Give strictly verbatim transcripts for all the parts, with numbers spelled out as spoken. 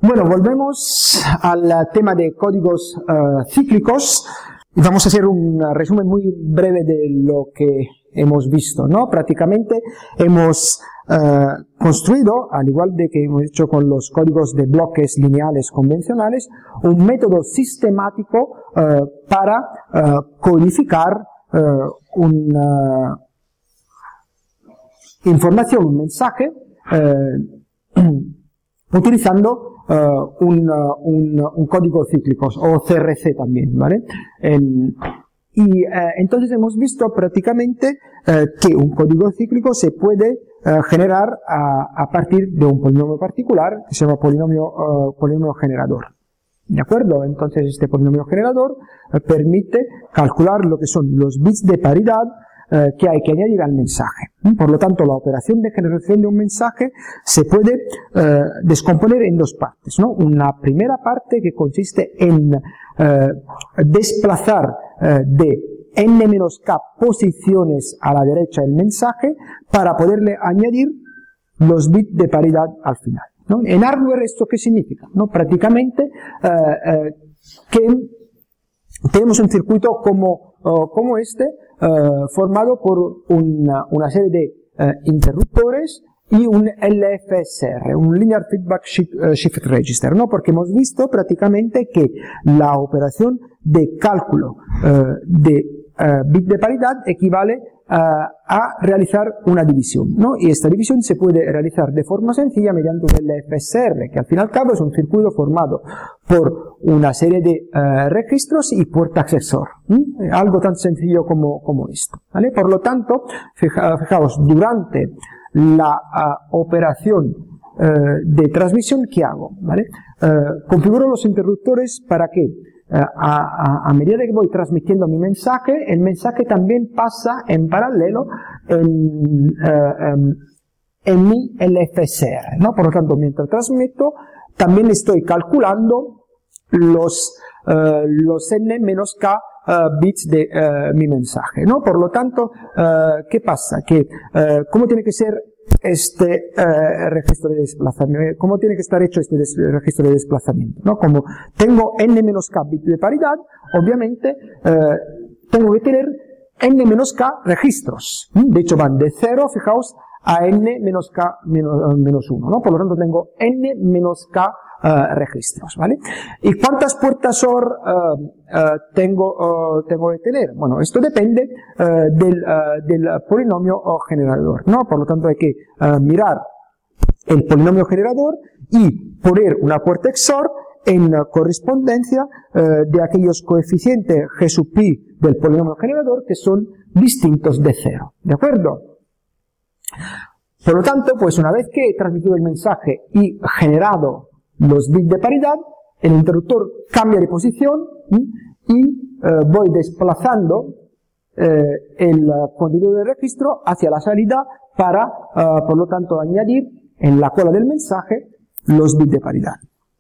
Bueno, volvemos al tema de códigos uh, cíclicos y vamos a hacer un resumen muy breve de lo que hemos visto, ¿no? Prácticamente hemos uh, construido, al igual de que hemos hecho con los códigos de bloques lineales convencionales, un método sistemático uh, para uh, codificar uh, una información, un mensaje, uh, utilizando Uh, un, uh, un, un código cíclico, o C R C también, ¿vale? En, y uh, entonces hemos visto prácticamente uh, que un código cíclico se puede uh, generar a, a partir de un polinomio particular que se llama polinomio, uh, polinomio generador. ¿De acuerdo? Entonces este polinomio generador uh, permite calcular lo que son los bits de paridad Eh, que hay que añadir al mensaje. Por lo tanto, la operación de generación de un mensaje se puede eh, descomponer en dos partes, ¿no? Una primera parte que consiste en eh, desplazar eh, de n menos k posiciones a la derecha del mensaje para poderle añadir los bits de paridad al final, ¿no? En hardware, ¿esto qué significa? ¿No? Prácticamente eh, eh, que tenemos un circuito como, uh, como este, uh, formado por una, una serie de uh, interruptores y un L F S R, un Linear Feedback Shift, uh, Shift Register, ¿no? Porque hemos visto prácticamente que la operación de cálculo uh, de uh, bit de paridad equivale uh, a realizar una división, ¿no? Y esta división se puede realizar de forma sencilla mediante un L F S R, que al fin y al cabo es un circuito formado por una serie de uh, registros y puertas X O R, ¿eh? Algo tan sencillo como, como esto, ¿vale? Por lo tanto, fija, fijaos, durante la uh, operación uh, de transmisión, ¿qué hago? ¿Vale? Uh, configuro los interruptores para que uh, a, a, a medida que voy transmitiendo mi mensaje, el mensaje también pasa en paralelo en, uh, um, en mi L F S R, ¿no? Por lo tanto, mientras transmito, también estoy calculando los, uh, los n menos k uh, bits de uh, mi mensaje, ¿no? Por lo tanto, uh, ¿qué pasa? Que, uh, ¿cómo tiene que ser este uh, registro de desplazamiento? ¿Cómo tiene que estar hecho este registro de desplazamiento? ¿No? Como tengo n menos k bits de paridad, obviamente, uh, tengo que tener n menos k registros. De hecho, van de cero, fijaos, a n menos k menos uno, ¿no? Por lo tanto, tengo n menos k Uh, registros, ¿vale? ¿Y cuántas puertas O R uh, uh, tengo, uh, tengo que tener? Bueno, esto depende uh, del, uh, del polinomio generador, ¿no? Por lo tanto, hay que uh, mirar el polinomio generador y poner una puerta X O R en uh, correspondencia uh, de aquellos coeficientes G sub pi del polinomio generador que son distintos de cero, ¿de acuerdo? Por lo tanto, pues una vez que he transmitido el mensaje y generado los bits de paridad, el interruptor cambia de posición y eh, voy desplazando eh, el contenido del registro hacia la salida para, eh, por lo tanto, añadir en la cola del mensaje los bits de paridad.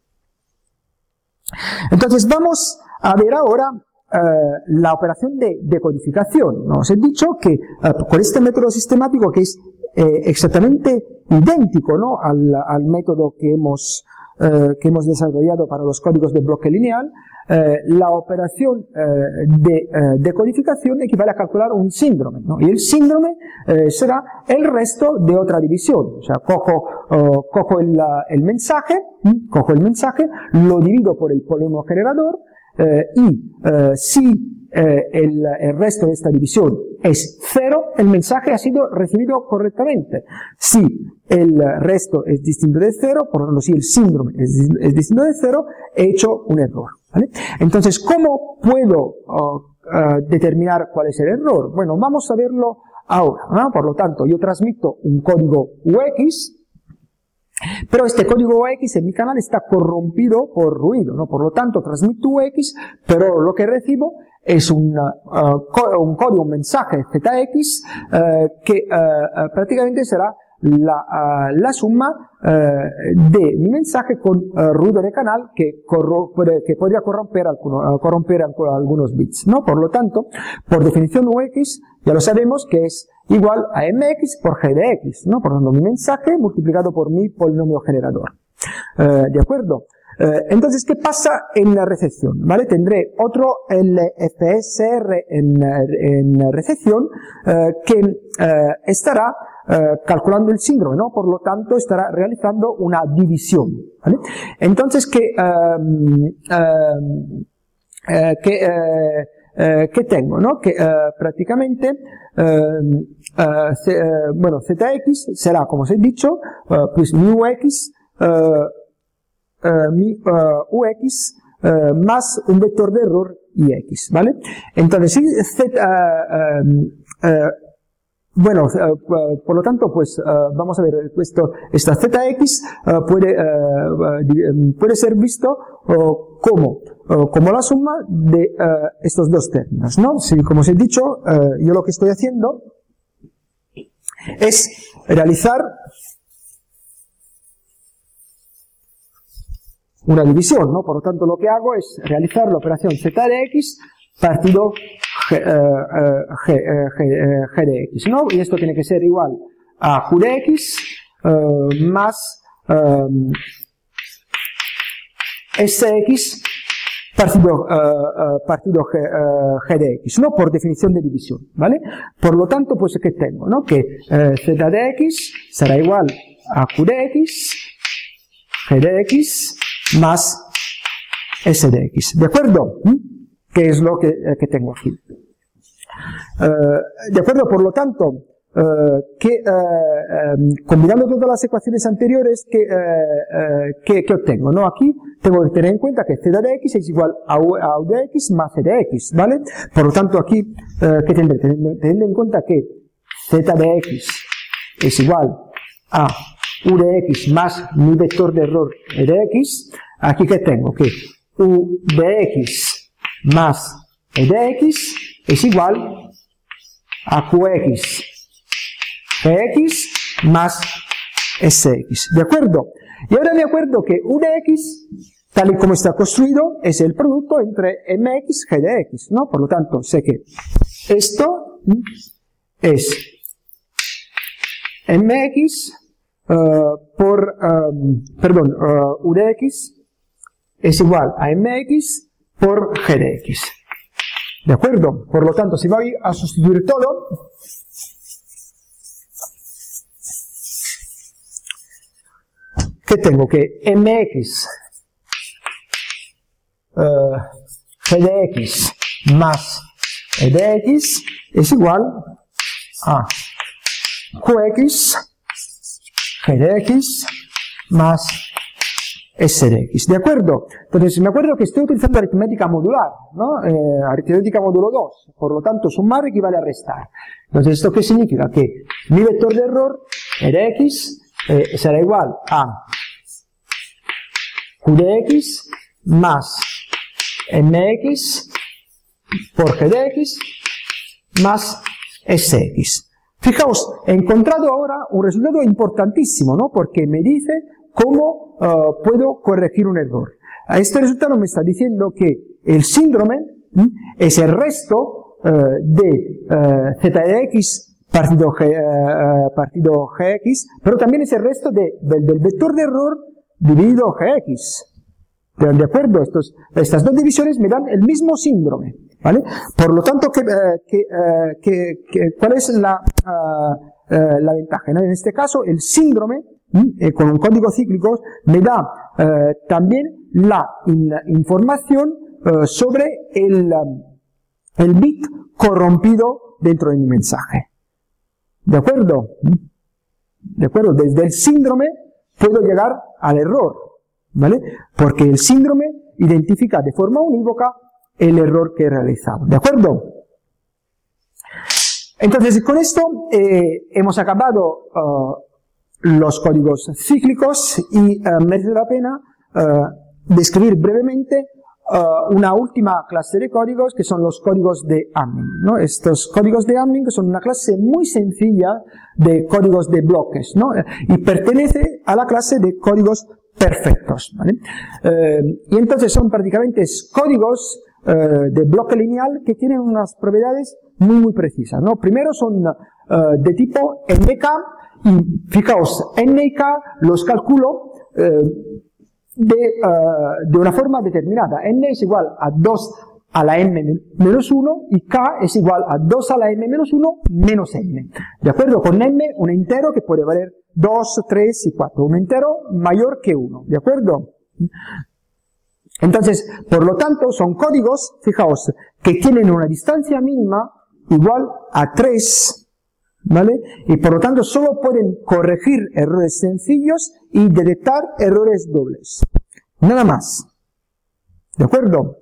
Entonces vamos a ver ahora eh, la operación de decodificación. ¿No? Os he dicho que eh, con este método sistemático, que es eh, exactamente idéntico, ¿no? al, al método que hemos Eh, que hemos desarrollado para los códigos de bloque lineal, eh, la operación eh, de eh, decodificación equivale a calcular un síndrome, ¿no? Y el síndrome eh, será el resto de otra división. O sea, cojo, oh, cojo el, el mensaje, ¿sí? cojo el mensaje, lo divido por el polinomio generador, eh, y eh, si eh, el, el resto de esta división es cero, el mensaje ha sido recibido correctamente. Si el resto es distinto de cero, por lo tanto, si el síndrome es, es distinto de cero, he hecho un error, ¿vale? Entonces, ¿cómo puedo uh, uh, determinar cuál es el error? Bueno, vamos a verlo ahora, ¿no? Por lo tanto, yo transmito un código U X, pero este código U X en mi canal está corrompido por ruido, ¿no? Por lo tanto, transmito U X, pero lo que recibo es un, uh, un código, un mensaje Z X uh, que uh, prácticamente será la, uh, la suma uh, de mi mensaje con uh, ruido de canal que, corro, que podría corromper, alguno, uh, corromper algunos bits, ¿no? Por lo tanto, por definición U X, ya lo sabemos que es igual a M X por G de X, ¿no? Por lo tanto, mi mensaje multiplicado por mi polinomio generador. Eh, ¿De acuerdo? Eh, entonces, ¿qué pasa en la recepción? ¿Vale? Tendré otro L F S R en, en recepción eh, que eh, estará eh, calculando el síndrome, ¿no? Por lo tanto, estará realizando una división, ¿vale? Entonces, ¿qué, eh, eh, eh, que, eh, eh, ¿qué tengo, no? Que eh, prácticamente, eh, eh, se, eh, bueno, Z X será, como os he dicho, eh, pues mu X, eh, Uh, mi uh, U X uh, más un vector de error Y X, ¿vale? Entonces, si Z, uh, um, uh, bueno, uh, uh, por lo tanto, pues uh, vamos a ver, esto, esta Z X uh, puede, uh, uh, puede ser visto uh, como, uh, como la suma de uh, estos dos términos, ¿no? Si, como os he dicho, uh, yo lo que estoy haciendo es realizar una división, ¿no? Por lo tanto, lo que hago es realizar la operación Z de X partido G, eh, G, eh, G, eh, G de X, ¿no? Y esto tiene que ser igual a Q de X eh, más eh, S X partido, eh, eh, partido G, eh, G de X, ¿no? Por definición de división, ¿vale? Por lo tanto, pues, ¿qué tengo, no? Que eh, Z de X será igual a Q de X, G de X, más S de X, ¿de acuerdo? ¿Mm? Que es lo que, eh, que tengo aquí. Eh, ¿De acuerdo? Por lo tanto, eh, que, eh, eh, combinando todas las ecuaciones anteriores, que, eh, eh, que, que obtengo, ¿no? Aquí tengo que tener en cuenta que Z de X es igual a U, a U de X más C de X, ¿vale? Por lo tanto, aquí, eh, ¿qué tendré? Teniendo, teniendo en cuenta que Z de X es igual a U de X más mi vector de error E de X, aquí que tengo que U de X más E de X es igual a Q X G X más S X, ¿de acuerdo? Y ahora me acuerdo que U de X, tal y como está construido, es el producto entre M X G de X, ¿no? Por lo tanto, sé que esto es M X Uh, por, um, perdón, uh, U de X es igual a M X por G de X. ¿De acuerdo? Por lo tanto, si voy a sustituir todo, ¿qué tengo? Que M X uh, G de X más E de X es igual a Q X G de X más S de X, ¿de acuerdo? Entonces, me acuerdo que estoy utilizando aritmética modular, ¿no? Eh, aritmética módulo dos, por lo tanto, sumar equivale a restar. Entonces, ¿esto qué significa? Que mi vector de error, E de X, eh, será igual a Q de X más M X por G de X más S X. Fijaos, he encontrado ahora un resultado importantísimo, ¿no? Porque me dice cómo uh, puedo corregir un error. A este resultado me está diciendo que el síndrome ¿m? es el resto uh, de uh, Z de X partido, G, uh, partido Gx, pero también es el resto de, de, del vector de error dividido Gx. ¿De acuerdo? Estos, estas dos divisiones me dan el mismo síndrome, ¿vale? Por lo tanto, ¿qué, eh, qué, eh, qué, qué, ¿cuál es la, uh, uh, la ventaja, ¿no? En este caso, el síndrome, eh, con un código cíclico, me da eh, también la in, información eh, sobre el, um, el bit corrompido dentro de mi mensaje. ¿De acuerdo? ¿De acuerdo? Desde el síndrome puedo llegar al error, ¿vale? Porque el síndrome identifica de forma unívoca el error que he realizado. ¿De acuerdo? Entonces, con esto eh, hemos acabado uh, los códigos cíclicos y uh, merece la pena uh, describir brevemente uh, una última clase de códigos que son los códigos de Hamming, ¿no? Estos códigos de Hamming son una clase muy sencilla de códigos de bloques, ¿no? Y pertenece a la clase de códigos perfectos, ¿vale? Eh, y entonces son prácticamente códigos eh, de bloque lineal que tienen unas propiedades muy muy precisas, ¿no? Primero son eh, de tipo N K y fijaos, N y K los calculo eh, de, uh, de una forma determinada. N es igual a dos a la m menos uno y k es igual a dos a la m menos uno menos n. ¿De acuerdo? Con m un entero que puede valer dos, tres y cuatro. Un entero mayor que uno. ¿De acuerdo? Entonces, por lo tanto, son códigos, fijaos, que tienen una distancia mínima igual a tres, ¿vale? Y por lo tanto, solo pueden corregir errores sencillos y detectar errores dobles. Nada más. ¿De acuerdo?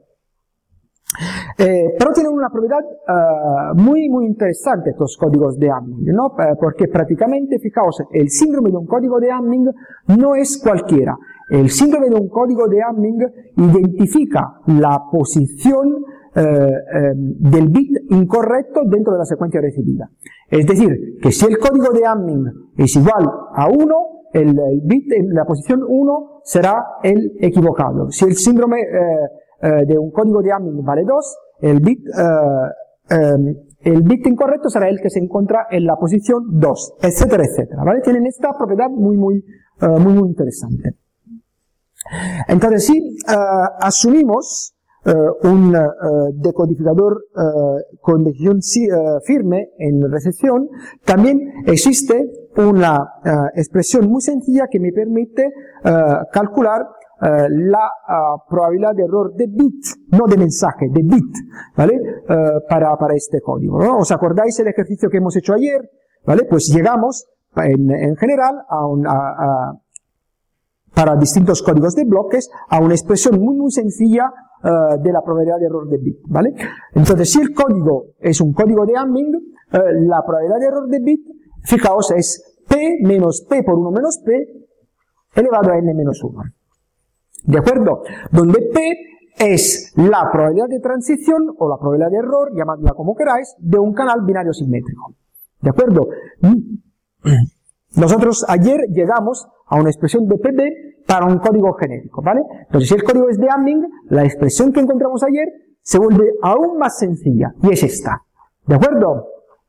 Eh, pero tienen una propiedad uh, muy muy interesante estos códigos de Hamming, ¿no? Eh, porque prácticamente, fijaos, el síndrome de un código de Hamming no es cualquiera. El síndrome de un código de Hamming identifica la posición eh, eh, del bit incorrecto dentro de la secuencia recibida. Es decir, que si el código de Hamming es igual a uno, el, el bit en la posición uno será el equivocado. Si el síndrome eh, eh, de un código de Hamming vale dos, el bit, eh, eh, el bit incorrecto será el que se encuentra en la posición dos, etcétera, etcétera. ¿Vale? Tienen esta propiedad muy, muy, eh, muy, muy interesante. Entonces, si uh, asumimos uh, un uh, decodificador uh, con decisión si, uh, firme en recepción, también existe una uh, expresión muy sencilla que me permite uh, calcular uh, la uh, probabilidad de error de bit, no de mensaje, de bit, ¿vale? Uh, para, para este código, ¿no? ¿Os acordáis el ejercicio que hemos hecho ayer? ¿Vale? Pues llegamos, en, en general, a un... A, a, para distintos códigos de bloques, a una expresión muy muy sencilla uh, de la probabilidad de error de bit, ¿vale? Entonces, si el código es un código de Hamming, uh, la probabilidad de error de bit, fijaos, es p menos p por uno menos p elevado a n menos uno. ¿De acuerdo? Donde p es la probabilidad de transición o la probabilidad de error, llamadla como queráis, de un canal binario simétrico. ¿De acuerdo? Nosotros ayer llegamos a una expresión de P B para un código genérico, ¿vale? Entonces, si el código es de Hamming, la expresión que encontramos ayer se vuelve aún más sencilla, y es esta. ¿De acuerdo?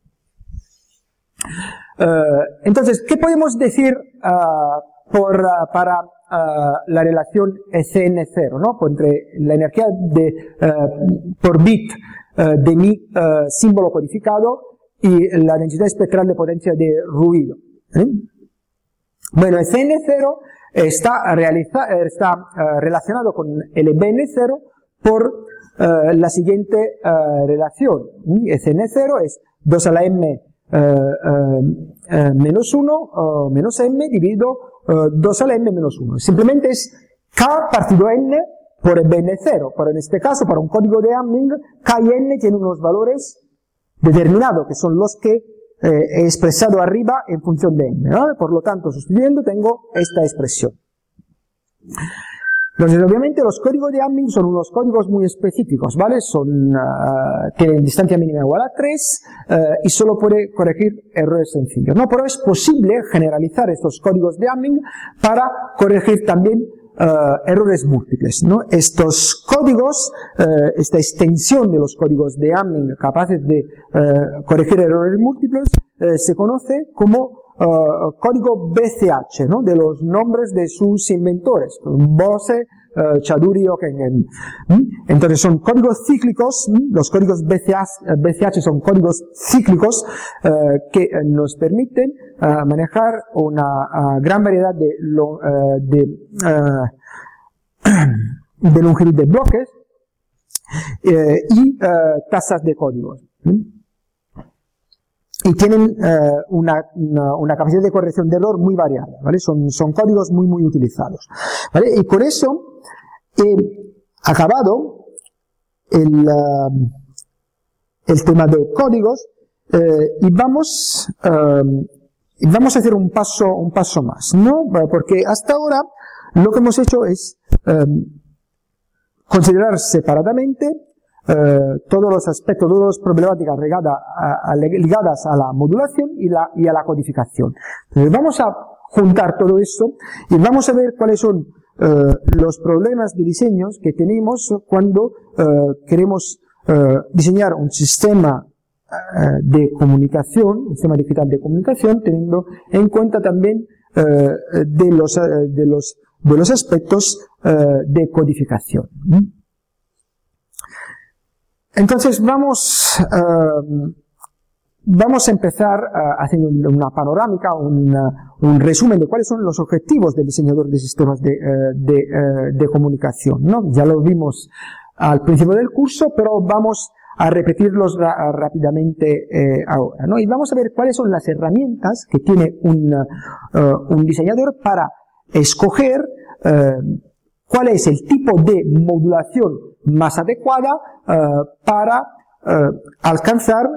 Uh, entonces, ¿qué podemos decir uh, por, uh, para uh, la relación C N cero, ¿no? Entre la energía de, uh, por bit uh, de mi uh, símbolo codificado y la densidad espectral de potencia de ruido. ¿Eh? Bueno, el C N cero está, realiza, está uh, relacionado con el B N cero por uh, la siguiente uh, relación. El C N cero es dos a la m uh, uh, uh, menos uno uh, menos m dividido uh, dos a la m menos uno. Simplemente es k partido n por el B N cero. Pero en este caso, para un código de Hamming, k y n tienen unos valores determinados, que son los que Eh, he expresado arriba en función de n, ¿no? Por lo tanto, sustituyendo, tengo esta expresión. Entonces, obviamente, los códigos de Hamming son unos códigos muy específicos, ¿vale? Son, uh, tienen distancia mínima igual a tres, uh, y solo puede corregir errores sencillos, ¿no? Pero es posible generalizar estos códigos de Hamming para corregir también Uh, errores múltiples, ¿no? Estos códigos, uh, esta extensión de los códigos de Hamming capaces de uh, corregir errores múltiples, uh, se conoce como uh, código B C H, ¿no? De los nombres de sus inventores, Bose, uh, Chaduri o Kengen. ¿Mm? Entonces son códigos cíclicos, ¿Mm? Los códigos B C H, B C H son códigos cíclicos uh, que uh, nos permiten uh, manejar una uh, gran variedad de, lo, uh, de, uh, de longitud de bloques eh, y uh, tasas de códigos. ¿Mm? Y tienen uh, una, una, una capacidad de corrección de error muy variada, ¿vale? Son, son códigos muy, muy utilizados, ¿vale? Y con eso he acabado el, uh, el tema de códigos eh, y vamos, uh, vamos a hacer un paso, un paso más, ¿no? Porque hasta ahora lo que hemos hecho es um, considerar separadamente Uh, todos los aspectos, todas las problemáticas ligadas a, a, ligadas a la modulación y, la, y a la codificación. Entonces vamos a juntar todo esto y vamos a ver cuáles son uh, los problemas de diseños que tenemos cuando uh, queremos uh, diseñar un sistema uh, de comunicación, un sistema digital de comunicación, teniendo en cuenta también uh, de los, uh, de los de los aspectos eh, de codificación. Entonces vamos, eh, vamos a empezar uh, haciendo una panorámica, un, uh, un resumen de cuáles son los objetivos del diseñador de sistemas de, uh, de, uh, de comunicación, ¿no? Ya lo vimos al principio del curso, pero vamos a repetirlos ra rápidamente eh, ahora, ¿no? Y vamos a ver cuáles son las herramientas que tiene un, uh, un diseñador para escoger uh, cuál es el tipo de modulación más adecuada uh, para Uh, alcanzar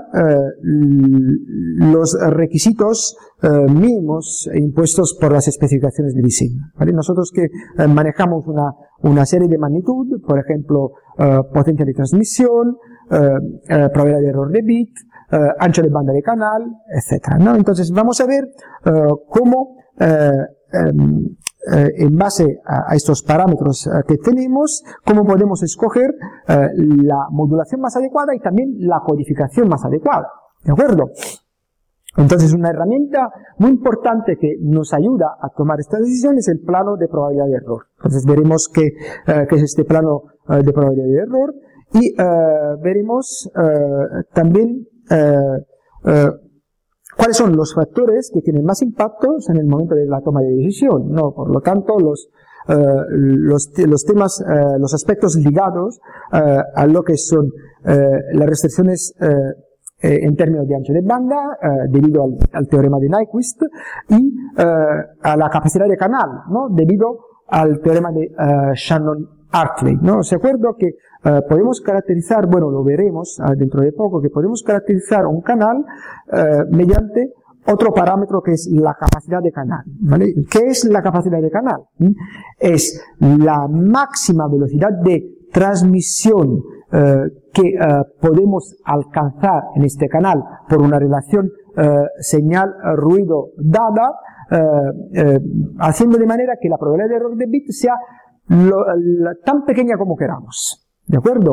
uh, los requisitos uh, mínimos impuestos por las especificaciones de diseño, ¿vale? Nosotros que uh, manejamos una, una serie de magnitud, por ejemplo, uh, potencia de transmisión, uh, uh, probabilidad de error de bit, uh, ancho de banda de canal, etcétera, ¿no? Entonces vamos a ver uh, cómo uh, um, Eh, en base a, a estos parámetros eh, que tenemos, cómo podemos escoger eh, la modulación más adecuada y también la codificación más adecuada, ¿de acuerdo? Entonces una herramienta muy importante que nos ayuda a tomar esta decisión es el plano de probabilidad de error. Entonces veremos qué eh, es este plano eh, de probabilidad de error y eh, veremos eh, también eh, eh, ¿cuáles son los factores que tienen más impactos en el momento de la toma de decisión? No, por lo tanto, los, uh, los, los temas, uh, los aspectos ligados uh, a lo que son uh, las restricciones uh, eh, en términos de ancho de banda, uh, debido al, al teorema de Nyquist, y uh, a la capacidad de canal, ¿no? Debido al teorema de uh, Shannon-Hartley, ¿no? ¿Se acuerdan que Uh, podemos caracterizar, bueno, lo veremos uh, dentro de poco, que podemos caracterizar un canal uh, mediante otro parámetro que es la capacidad de canal, ¿vale? ¿Qué es la capacidad de canal? ¿Mm? Es la máxima velocidad de transmisión uh, que uh, podemos alcanzar en este canal por una relación uh, señal-ruido dada, uh, uh, haciendo de manera que la probabilidad de error de bit sea lo, la, tan pequeña como queramos. ¿De acuerdo?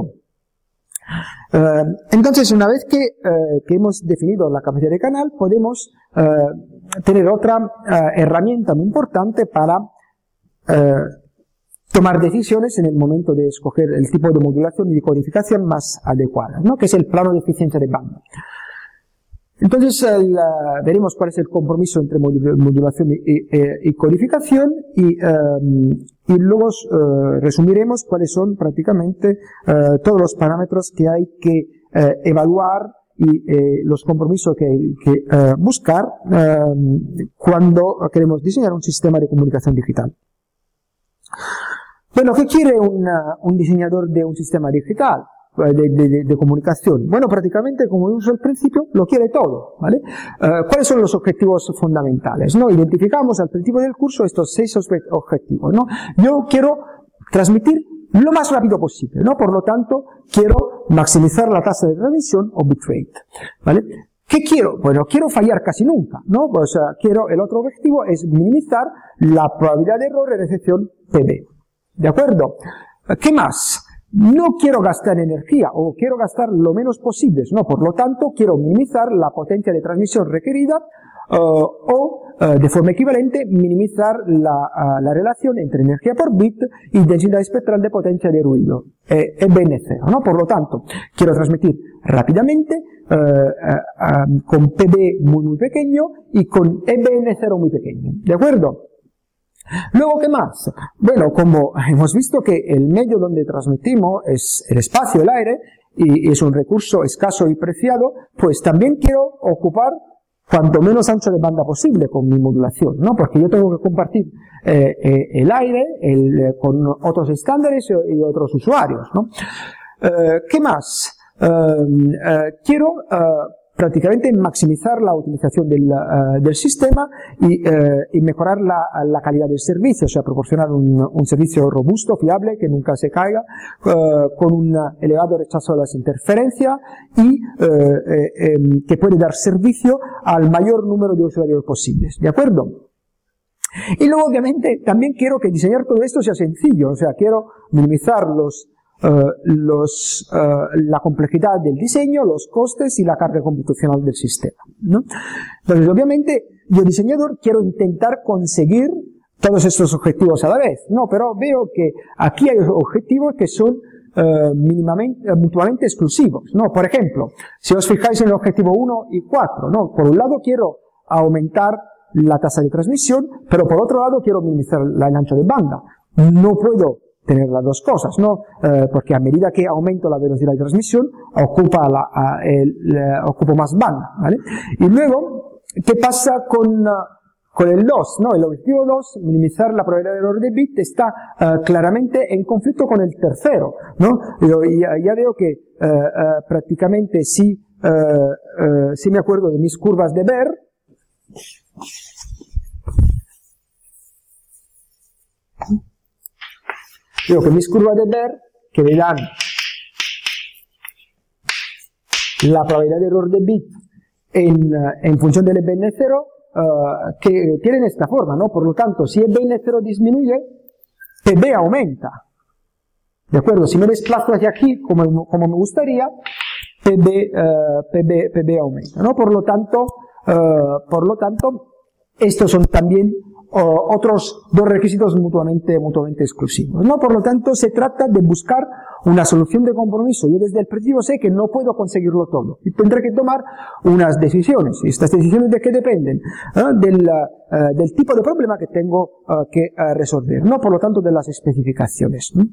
Uh, entonces, una vez que, uh, que hemos definido la capacidad de canal, podemos uh, tener otra uh, herramienta muy importante para uh, tomar decisiones en el momento de escoger el tipo de modulación y de codificación más adecuada, ¿no? Que es el plano de eficiencia de banda. Entonces, el, uh, veremos cuál es el compromiso entre modulación y, y, y codificación y, um, y luego uh, resumiremos cuáles son prácticamente uh, todos los parámetros que hay que uh, evaluar y eh, los compromisos que hay que uh, buscar uh, cuando queremos diseñar un sistema de comunicación digital. Bueno, ¿qué quiere una, un diseñador de un sistema digital? De, de, de comunicación. Bueno, prácticamente, como vimos al principio, lo quiere todo, ¿vale? Uh, ¿Cuáles son los objetivos fundamentales? ¿No? Identificamos al principio del curso estos seis objetivos, ¿no? Yo quiero transmitir lo más rápido posible, ¿no? Por lo tanto, quiero maximizar la tasa de transmisión o bitrate, ¿vale? ¿Qué quiero? Bueno, quiero fallar casi nunca, ¿no? O sea, quiero, el otro objetivo es minimizar la probabilidad de error de recepción P B. ¿De acuerdo? ¿Qué más? No quiero gastar energía o quiero gastar lo menos posible, no, por lo tanto quiero minimizar la potencia de transmisión requerida uh, o uh, de forma equivalente minimizar la, uh, la relación entre energía por bit y densidad espectral de potencia de ruido, eh, E B N cero, ¿no? Por lo tanto, quiero transmitir rápidamente uh, uh, uh, con P B muy muy pequeño y con E B N cero muy pequeño, ¿de acuerdo? Luego, ¿qué más? Bueno, como hemos visto que el medio donde transmitimos es el espacio, el aire, y es un recurso escaso y preciado, pues también quiero ocupar cuanto menos ancho de banda posible con mi modulación, ¿no? Porque yo tengo que compartir eh, eh, el aire el, eh, con otros estándares y, y otros usuarios, ¿no? Eh, ¿Qué más? Eh, eh, quiero eh, prácticamente maximizar la utilización del, uh, del sistema y, uh, y mejorar la, la calidad del servicio, o sea, proporcionar un, un servicio robusto, fiable, que nunca se caiga, uh, con un elevado rechazo a las interferencias y uh, eh, eh, que puede dar servicio al mayor número de usuarios posibles, ¿de acuerdo? Y luego, obviamente, también quiero que diseñar todo esto sea sencillo, o sea, quiero minimizar los Uh, los, uh, la complejidad del diseño, los costes y la carga computacional del sistema, ¿no? Entonces, obviamente, yo diseñador quiero intentar conseguir todos estos objetivos a la vez. No, pero veo que aquí hay objetivos que son eh, mínimamente, eh, mutuamente exclusivos, ¿no? Por ejemplo, si os fijáis en el objetivo uno y cuatro, ¿no? Por un lado quiero aumentar la tasa de transmisión, pero por otro lado quiero minimizar la- el ancho de banda. No puedo tener las dos cosas, ¿no? Eh, porque a medida que aumento la velocidad de transmisión, ocupa la, a- el, la- ocupo más banda, ¿vale? Y luego, ¿qué pasa con, ah, con el dos? ¿No? El objetivo dos, minimizar la probabilidad de error de bit, está ah, claramente en conflicto con el tercero, ¿no? Yo ya, ya veo que eh, eh, prácticamente si, eh, eh, si me acuerdo de mis curvas de Baire, digo que mis curvas de Baire, que me dan la probabilidad de error de bit en, eh, en función del B N cero, eh, que tienen esta forma, ¿no? Por lo tanto, si el B N cero disminuye, P B aumenta. ¿De acuerdo? Si me desplazo hacia aquí, como, como me gustaría, P B, eh, P B, P B aumenta, ¿no? Por lo tanto, eh, por lo tanto, estos son también o, otros dos requisitos mutuamente, mutuamente exclusivos, ¿no? Por lo tanto, se trata de buscar una solución de compromiso. Yo desde el principio sé que no puedo conseguirlo todo y tendré que tomar unas decisiones. ¿Y estas decisiones de qué dependen? ¿Eh? Del, uh, del tipo de problema que tengo uh, que uh, resolver, ¿no? Por lo tanto, de las especificaciones, ¿no?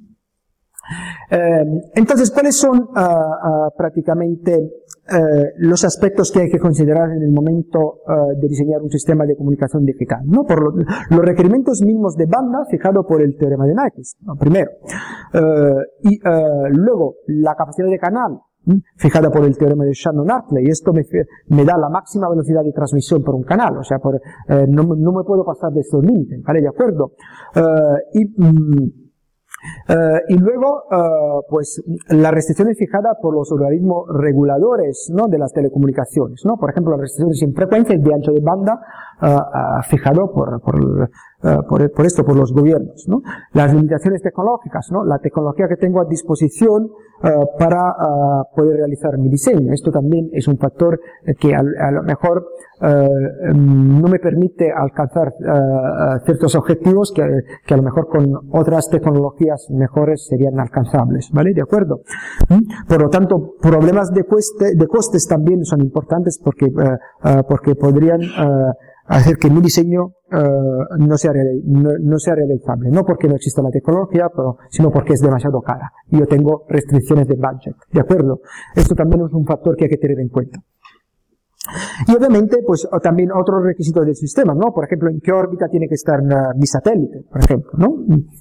Eh, entonces, ¿cuáles son uh, uh, prácticamente uh, los aspectos que hay que considerar en el momento uh, de diseñar un sistema de comunicación digital? ¿No? Por lo, los requerimientos mínimos de banda fijado por el teorema de Nyquist, ¿no? Primero. Uh, y uh, luego, la capacidad de canal ¿m? Fijada por el teorema de Shannon-Hartley, y esto me, me da la máxima velocidad de transmisión por un canal, o sea, por, eh, no, no me puedo pasar de estos límites, ¿vale? ¿De acuerdo? Uh, y... Mm, Uh, y luego, uh, pues, las restricciones fijadas por los organismos reguladores, ¿no? De las telecomunicaciones, ¿no? Por ejemplo, las restricciones en frecuencia de ancho de banda, uh, uh, fijado por, por, uh, por, por esto, por los gobiernos, ¿no? Las limitaciones tecnológicas, ¿no? La tecnología que tengo a disposición, uh, para, uh, poder realizar mi diseño. Esto también es un factor que a, a lo mejor, uh, no me permite alcanzar, uh, ciertos objetivos que, que a lo mejor con otras tecnologías mejores serían alcanzables, ¿vale? ¿De acuerdo? ¿Mm? Por lo tanto, problemas de, cueste, de costes también son importantes porque, uh, uh, porque podrían uh, hacer que mi diseño uh, no, sea no, no sea realizable. No porque no exista la tecnología, pero, sino porque es demasiado cara. Y yo tengo restricciones de budget, ¿de acuerdo? Esto también es un factor que hay que tener en cuenta. Y obviamente, pues también otros requisitos del sistema, ¿no? Por ejemplo, en qué órbita tiene que estar uh, mi satélite, por ejemplo, ¿no?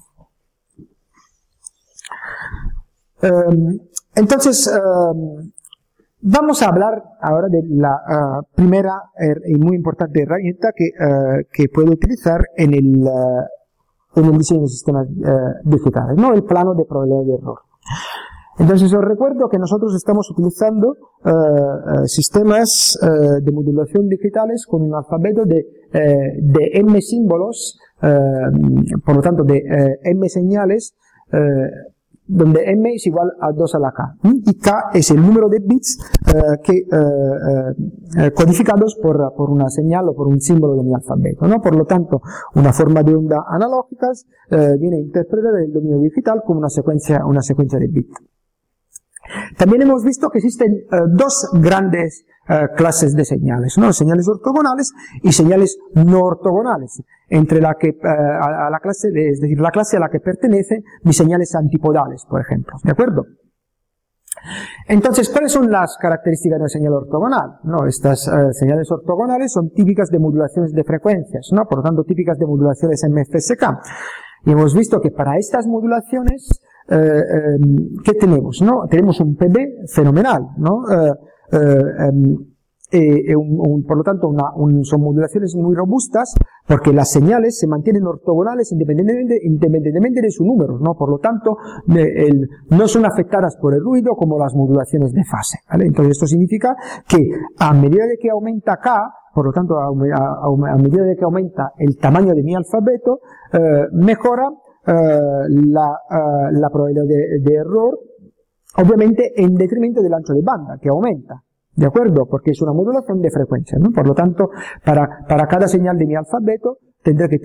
Um, entonces, um, vamos a hablar ahora de la uh, primera er, y muy importante herramienta que, uh, que puedo utilizar en el, uh, en el diseño de sistemas uh, digitales, ¿no? El plano de probabilidad de error. Entonces, os recuerdo que nosotros estamos utilizando uh, uh, sistemas uh, de modulación digitales con un alfabeto de, uh, de M símbolos, uh, por lo tanto, de uh, M señales, uh, donde M es igual a dos a la K, ¿m? Y K es el número de bits uh, que, uh, uh, codificados por, por una señal o por un símbolo de mi alfabeto, ¿no? Por lo tanto, una forma de onda analógicas uh, viene interpretada en el dominio digital como una secuencia, una secuencia de bits. También hemos visto que existen uh, dos grandes uh, clases de señales, ¿no? Señales ortogonales y señales no ortogonales, entre la que, uh, a, a la clase, de, es decir, la clase a la que pertenece mis señales antipodales, por ejemplo, ¿de acuerdo? Entonces, ¿cuáles son las características de una señal ortogonal? No, estas uh, señales ortogonales son típicas de modulaciones de frecuencias, ¿no? Por lo tanto, típicas de modulaciones M F S K. Y hemos visto que para estas modulaciones, Eh, eh, ¿qué tenemos? ¿No? Tenemos un P B fenomenal, ¿no? Eh, eh, eh, un, un, por lo tanto, una, un, son modulaciones muy robustas porque las señales se mantienen ortogonales independientemente, independientemente de su número, ¿no? Por lo tanto, de, el, no son afectadas por el ruido como las modulaciones de fase, ¿vale? Entonces, esto significa que a medida de que aumenta K, por lo tanto, a, a, a medida de que aumenta el tamaño de mi alfabeto, eh, mejora Uh, la, uh, la probabilidad de, de error, obviamente en detrimento del ancho de banda, que aumenta, ¿de acuerdo? Porque es una modulación de frecuencia, ¿no? Por lo tanto, para, para cada señal de mi alfabeto, tendré que tener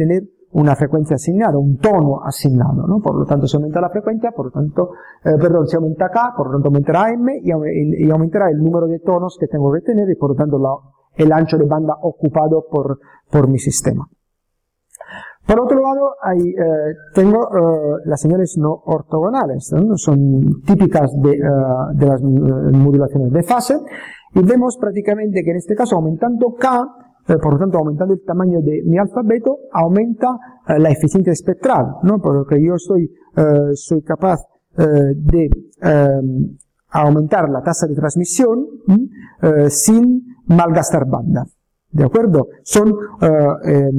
una frecuencia asignada, un tono asignado, ¿no? Por lo tanto, se aumenta la frecuencia, por lo tanto, eh, perdón, se aumenta K, por lo tanto aumentará M y, y aumentará el número de tonos que tengo que tener y por lo tanto la, el ancho de banda ocupado por, por mi sistema. Por otro lado, hay, eh, tengo eh, las señales no ortogonales, ¿no? Son típicas de, eh, de las modulaciones de fase, y vemos prácticamente que en este caso, aumentando K, eh, por lo tanto, aumentando el tamaño de mi alfabeto, aumenta eh, la eficiencia espectral, ¿no? Porque yo soy, eh, soy capaz eh, de eh, aumentar la tasa de transmisión eh, sin malgastar banda. ¿De acuerdo? Son eh, eh,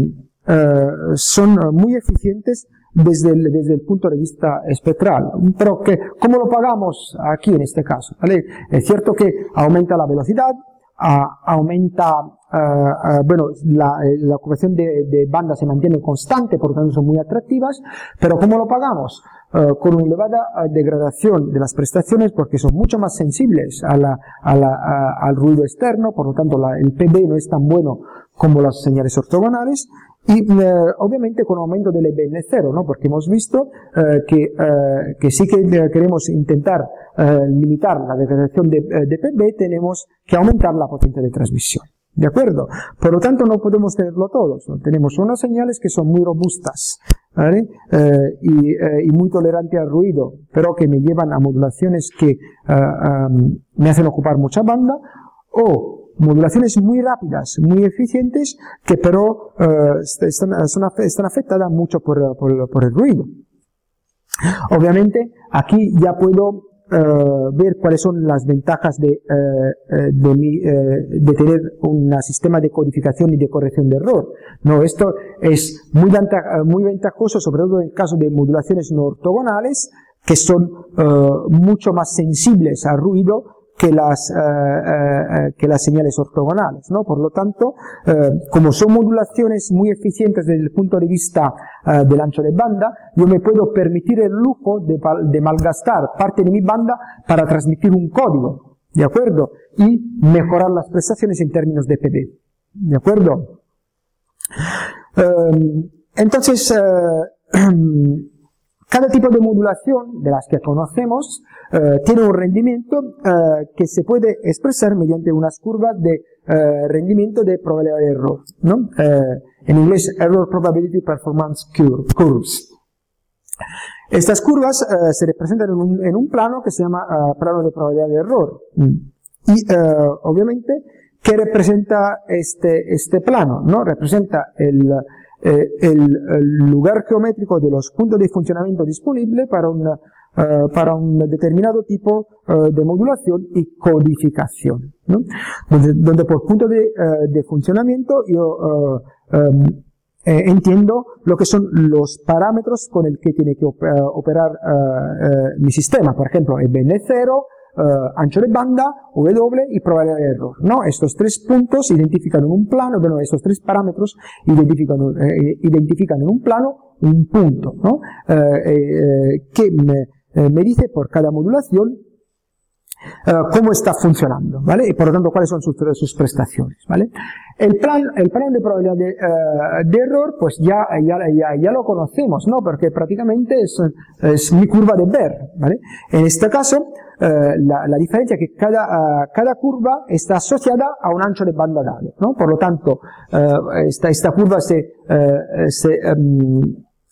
Uh, son muy eficientes desde el, desde el punto de vista espectral. Pero que, ¿cómo lo pagamos aquí en este caso? ¿Vale? Es cierto que aumenta la velocidad, uh, aumenta, uh, uh, bueno, la, la ocupación de, de banda se mantiene constante, por lo tanto son muy atractivas, pero ¿cómo lo pagamos? Uh, con una elevada uh, degradación de las prestaciones porque son mucho más sensibles a la, a la, a, al ruido externo, por lo tanto la, el P B no es tan bueno como las señales ortogonales. Y eh, obviamente con aumento del E B N cero, ¿no? Porque hemos visto eh, que, eh, que sí que eh, queremos intentar eh, limitar la degradación de, de P B, tenemos que aumentar la potencia de transmisión. ¿De acuerdo? Por lo tanto, no podemos tenerlo todos, ¿no? Tenemos unas señales que son muy robustas, ¿vale? Eh, y, eh, y muy tolerantes al ruido, pero que me llevan a modulaciones que eh, um, me hacen ocupar mucha banda, o modulaciones muy rápidas, muy eficientes, que pero uh, están, son, están afectadas mucho por, por, por el ruido. Obviamente, aquí ya puedo uh, ver cuáles son las ventajas de, uh, de, mi, uh, de tener un sistema de codificación y de corrección de error. No, esto es muy, venta, muy ventajoso, sobre todo en el caso de modulaciones no ortogonales, que son uh, mucho más sensibles al ruido que las, eh, eh, que las señales ortogonales, ¿no? Por lo tanto, eh, como son modulaciones muy eficientes desde el punto de vista eh, del ancho de banda, yo me puedo permitir el lujo de, de malgastar parte de mi banda para transmitir un código, ¿de acuerdo? Y mejorar las prestaciones en términos de P B, ¿de acuerdo? Eh, entonces, eh, cada tipo de modulación de las que conocemos eh, tiene un rendimiento eh, que se puede expresar mediante unas curvas de eh, rendimiento de probabilidad de error, ¿no? Eh, en inglés, Error Probability Performance Curves. Estas curvas eh, se representan en un, en un plano que se llama eh, plano de probabilidad de error. Y eh, obviamente, ¿qué representa este, este plano? ¿No? Representa el Eh, el, el lugar geométrico de los puntos de funcionamiento disponibles para, una, uh, para un determinado tipo uh, de modulación y codificación, ¿no? Donde, donde por punto de, uh, de funcionamiento yo uh, um, eh, entiendo lo que son los parámetros con el que tiene que operar uh, uh, mi sistema. Por ejemplo, E B N cero, Uh, ancho de banda, W y probabilidad de error, ¿no? Estos tres puntos identifican en un plano, bueno, estos tres parámetros identifican, eh, identifican en un plano un punto, ¿no? Eh, eh, que me, eh, me dice por cada modulación Uh, cómo está funcionando, ¿vale? Y por lo tanto, cuáles son sus, sus prestaciones, ¿vale? El plan, el plan de probabilidad de, uh, de error, pues ya, ya, ya, ya lo conocemos, ¿no? Porque prácticamente es, es mi curva de Baire, ¿vale? En este caso, uh, la, la diferencia es que cada, uh, cada curva está asociada a un ancho de banda dado, ¿no? Por lo tanto, uh, esta, esta curva se, uh, se, um,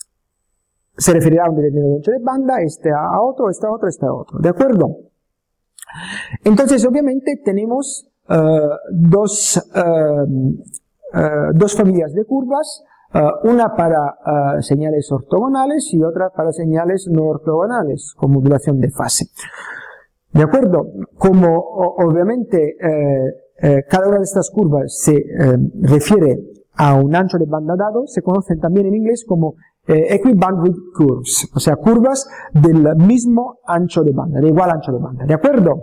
se referirá a un determinado ancho de banda, este a otro, este a otro, este a otro, ¿de acuerdo? Entonces, obviamente, tenemos uh, dos, uh, uh, dos familias de curvas, uh, una para uh, señales ortogonales y otra para señales no ortogonales, con modulación de fase. ¿De acuerdo? Como o, obviamente eh, eh, cada una de estas curvas se eh, refiere a un ancho de banda dado, se conocen también en inglés como Eh, equibandwidth curves, o sea, curvas del mismo ancho de banda, de igual ancho de banda, ¿de acuerdo?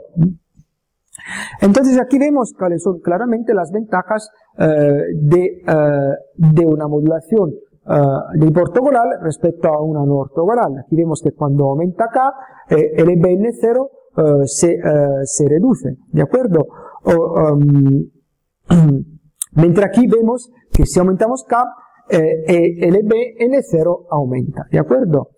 Entonces aquí vemos cuáles son claramente las ventajas eh, de, eh, de una modulación eh, de tipo ortogonal respecto a una no ortogonal. Aquí vemos que cuando aumenta K, eh, el E B N cero eh, se, eh, se reduce, ¿de acuerdo? O, um, mientras aquí vemos que si aumentamos K, eh, el E B N cero aumenta, ¿de acuerdo?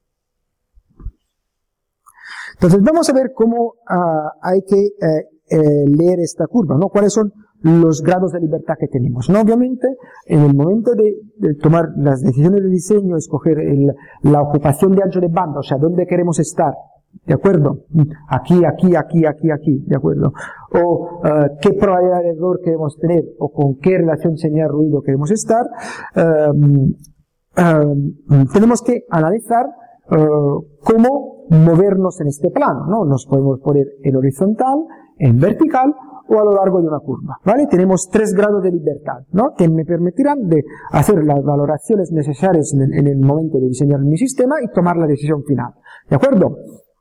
Entonces vamos a ver cómo uh, hay que eh, eh, leer esta curva, ¿no? ¿Cuáles son los grados de libertad que tenemos? ¿No? Obviamente, en el momento de, de tomar las decisiones de diseño, escoger el, la ocupación de ancho de banda, o sea, dónde queremos estar, ¿de acuerdo? Aquí, aquí, aquí, aquí, aquí, ¿de acuerdo? O uh, qué probabilidad de error queremos tener, o con qué relación señal-ruido queremos estar, um, um, tenemos que analizar uh, cómo movernos en este plano, ¿no? Nos podemos poner en horizontal, en vertical, o a lo largo de una curva, ¿vale? Tenemos tres grados de libertad, ¿no? Que me permitirán de hacer las valoraciones necesarias en el, en el momento de diseñar mi sistema y tomar la decisión final, ¿de acuerdo?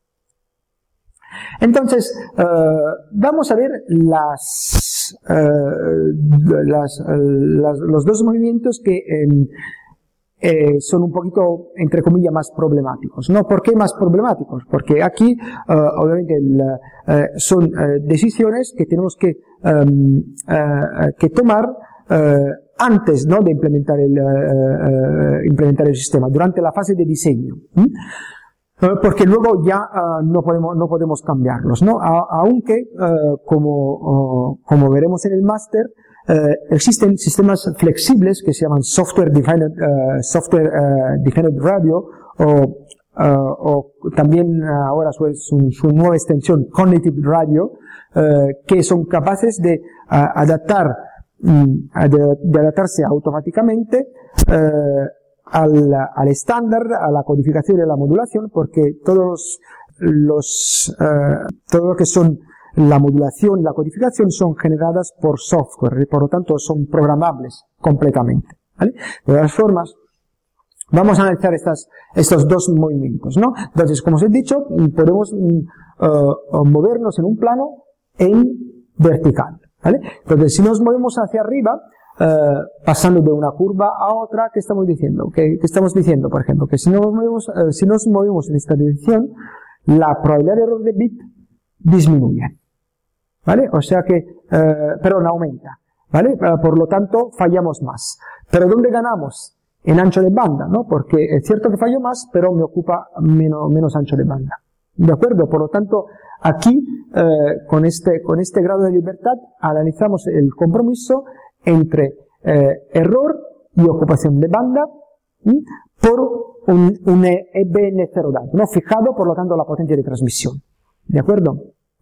Entonces, uh, vamos a ver las, uh, las, uh, las, los dos movimientos que eh, eh, son un poquito, entre comillas, más problemáticos, ¿no? ¿Por qué más problemáticos? Porque aquí, uh, obviamente, el, uh, son uh, decisiones que tenemos que, um, uh, que tomar uh, antes, ¿no? De implementar el, uh, uh, implementar el sistema, durante la fase de diseño. ¿Mm? Porque luego ya uh, no podemos no podemos cambiarlos, ¿no? A, aunque uh, como uh, como veremos en el máster uh, existen sistemas flexibles que se llaman software defined uh, software uh, defined radio o uh, o también uh, ahora su, su, su nueva extensión cognitive radio uh, que son capaces de uh, adaptar um, de, de adaptarse automáticamente uh, Al, al estándar, a la codificación y a la modulación, porque todos los, uh, todo lo que son la modulación y la codificación son generadas por software y por lo tanto son programables completamente, ¿vale? De todas formas, vamos a analizar estas, estos dos movimientos, ¿no? Entonces, como os he dicho, podemos uh, movernos en un plano en vertical, ¿vale? Entonces, si nos movemos hacia arriba, Uh, pasando de una curva a otra, ¿qué estamos diciendo? ¿Qué, qué estamos diciendo, por ejemplo? Que si nos movemos, uh, si nos movemos en esta dirección, la probabilidad de error de bit disminuye, ¿vale? O sea que, uh, perdón, aumenta, ¿vale? Uh, por lo tanto, fallamos más. ¿Pero dónde ganamos? En ancho de banda, ¿no? Porque es cierto que fallo más, pero me ocupa menos, menos ancho de banda. ¿De acuerdo? Por lo tanto, aquí, uh, con este, con este grado de libertad, analizamos el compromiso entre eh, error y ocupación de banda ¿sí? por un, un E B N cero dado, no fijado, por lo tanto, la potencia de transmisión. ¿De acuerdo?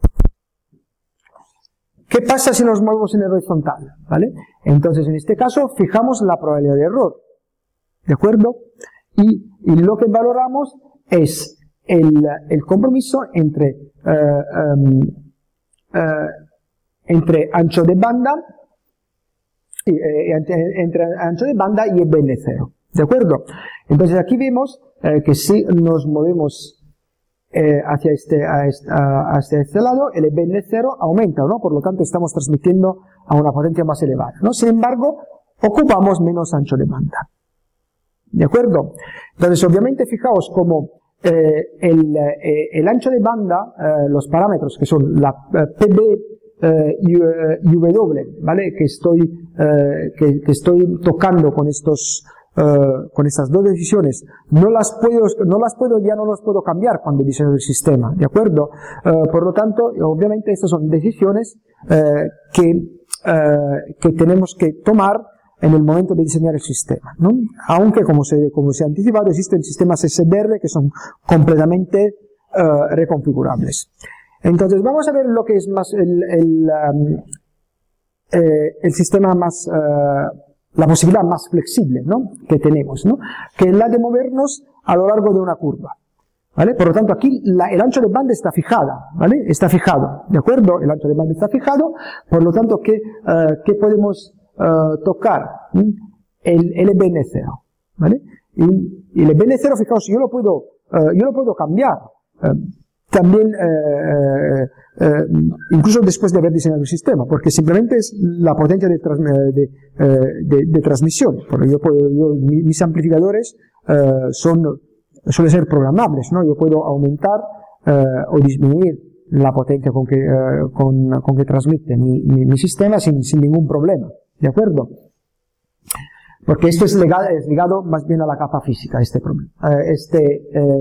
¿Qué pasa si nos movemos en el horizontal? ¿Vale? Entonces, en este caso, fijamos la probabilidad de error. ¿De acuerdo? Y, y lo que valoramos es el, el compromiso entre, eh, um, eh, entre ancho de banda entre ancho de banda y E B N cero, ¿de acuerdo? Entonces aquí vemos eh, que si nos movemos eh, hacia este, a este, a, hacia este lado, el E B N cero aumenta, ¿no? Por lo tanto estamos transmitiendo a una potencia más elevada, ¿no? Sin embargo, ocupamos menos ancho de banda, ¿de acuerdo? Entonces obviamente fijaos como eh, el, eh, el ancho de banda, eh, los parámetros que son la eh, P B Eh, y, eh, y W, ¿vale? Que estoy, eh, que, que estoy tocando con estos, eh, con estas dos decisiones, no las puedo, no las puedo, ya no las puedo cambiar cuando diseño el sistema, ¿de acuerdo? Eh, por lo tanto, obviamente estas son decisiones, eh, que, eh, que tenemos que tomar en el momento de diseñar el sistema, ¿no? Aunque, como se, como se ha anticipado, existen sistemas S D R que son completamente, eh, reconfigurables. Entonces, vamos a ver lo que es más el, el, um, eh, el sistema más, uh, la posibilidad más flexible, ¿no? Que tenemos, ¿no? Que es la de movernos a lo largo de una curva, ¿vale? Por lo tanto, aquí la, el ancho de banda está fijada, ¿vale? Está fijado, ¿de acuerdo? El ancho de banda está fijado, por lo tanto, ¿qué, uh, ¿qué podemos uh, tocar? ¿Mm? El, el E B N cero, ¿vale? Y, y el E B N cero, fijaos, yo lo puedo, uh, yo lo puedo cambiar. Uh, También, eh, eh, incluso después de haber diseñado el sistema, porque simplemente es la potencia de, trans, de, de, de transmisión. Porque yo puedo, yo, mis amplificadores eh, son, suelen ser programables, ¿no? Yo puedo aumentar eh, o disminuir la potencia con que, eh, con, con que transmite mi, mi, mi sistema sin, sin ningún problema, ¿de acuerdo? Porque esto es, legal, es ligado más bien a la capa física, este problema, eh, este, eh,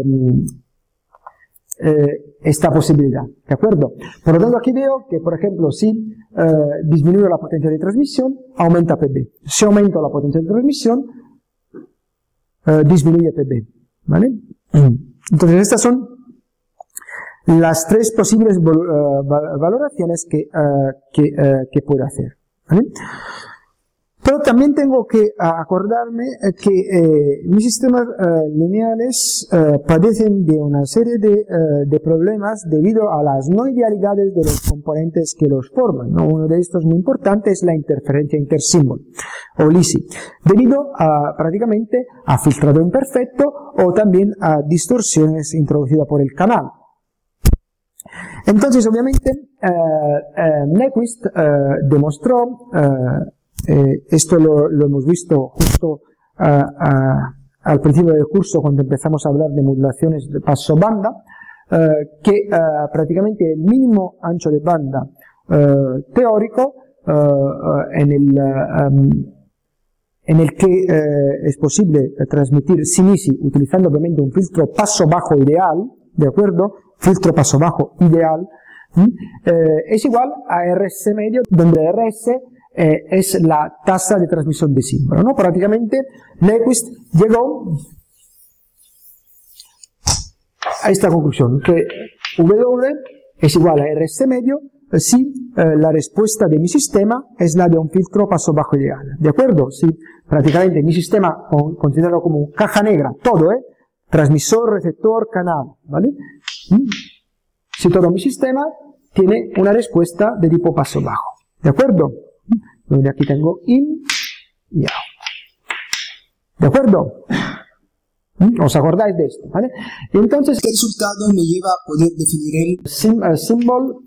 eh, esta posibilidad, ¿de acuerdo? Por lo tanto, aquí veo que, por ejemplo, si eh, disminuyo la potencia de transmisión, aumenta P B. Si aumento la potencia de transmisión, eh, disminuye P B, ¿vale? Entonces, estas son las tres posibles uh, valoraciones que, uh, que, uh, que puedo hacer, ¿vale? Pero también tengo que uh, acordarme que eh, mis sistemas uh, lineales uh, padecen de una serie de, uh, de problemas debido a las no idealidades de los componentes que los forman, ¿no? Uno de estos muy importante es la interferencia intersímbolo, o L I S I, debido a, prácticamente a filtrado imperfecto o también a distorsiones introducidas por el canal. Entonces, obviamente, eh, eh, Nyquist eh, demostró, eh, eh, esto lo, lo hemos visto justo eh, a, al principio del curso cuando empezamos a hablar de modulaciones de paso banda, eh, que eh, prácticamente el mínimo ancho de banda eh, teórico eh, en el um, en el que eh, es posible transmitir sin I S I utilizando obviamente un filtro paso bajo ideal, ¿de acuerdo? Filtro paso bajo ideal, eh, es igual a R S medio, donde R S eh, es la tasa de transmisión de símbolo, ¿no? Prácticamente, Nyquist llegó a esta conclusión, que W es igual a R S medio si eh, la respuesta de mi sistema es la de un filtro paso bajo ideal, ¿de acuerdo? Si prácticamente mi sistema, considero como caja negra, todo, ¿eh? Transmisor, receptor, canal, ¿vale? Si todo mi sistema tiene una respuesta de tipo paso bajo, ¿de acuerdo? Donde aquí tengo in y out, ¿de acuerdo? ¿Os acordáis de esto? ¿Vale? Y entonces este resultado me lleva a poder definir el sim, uh, symbol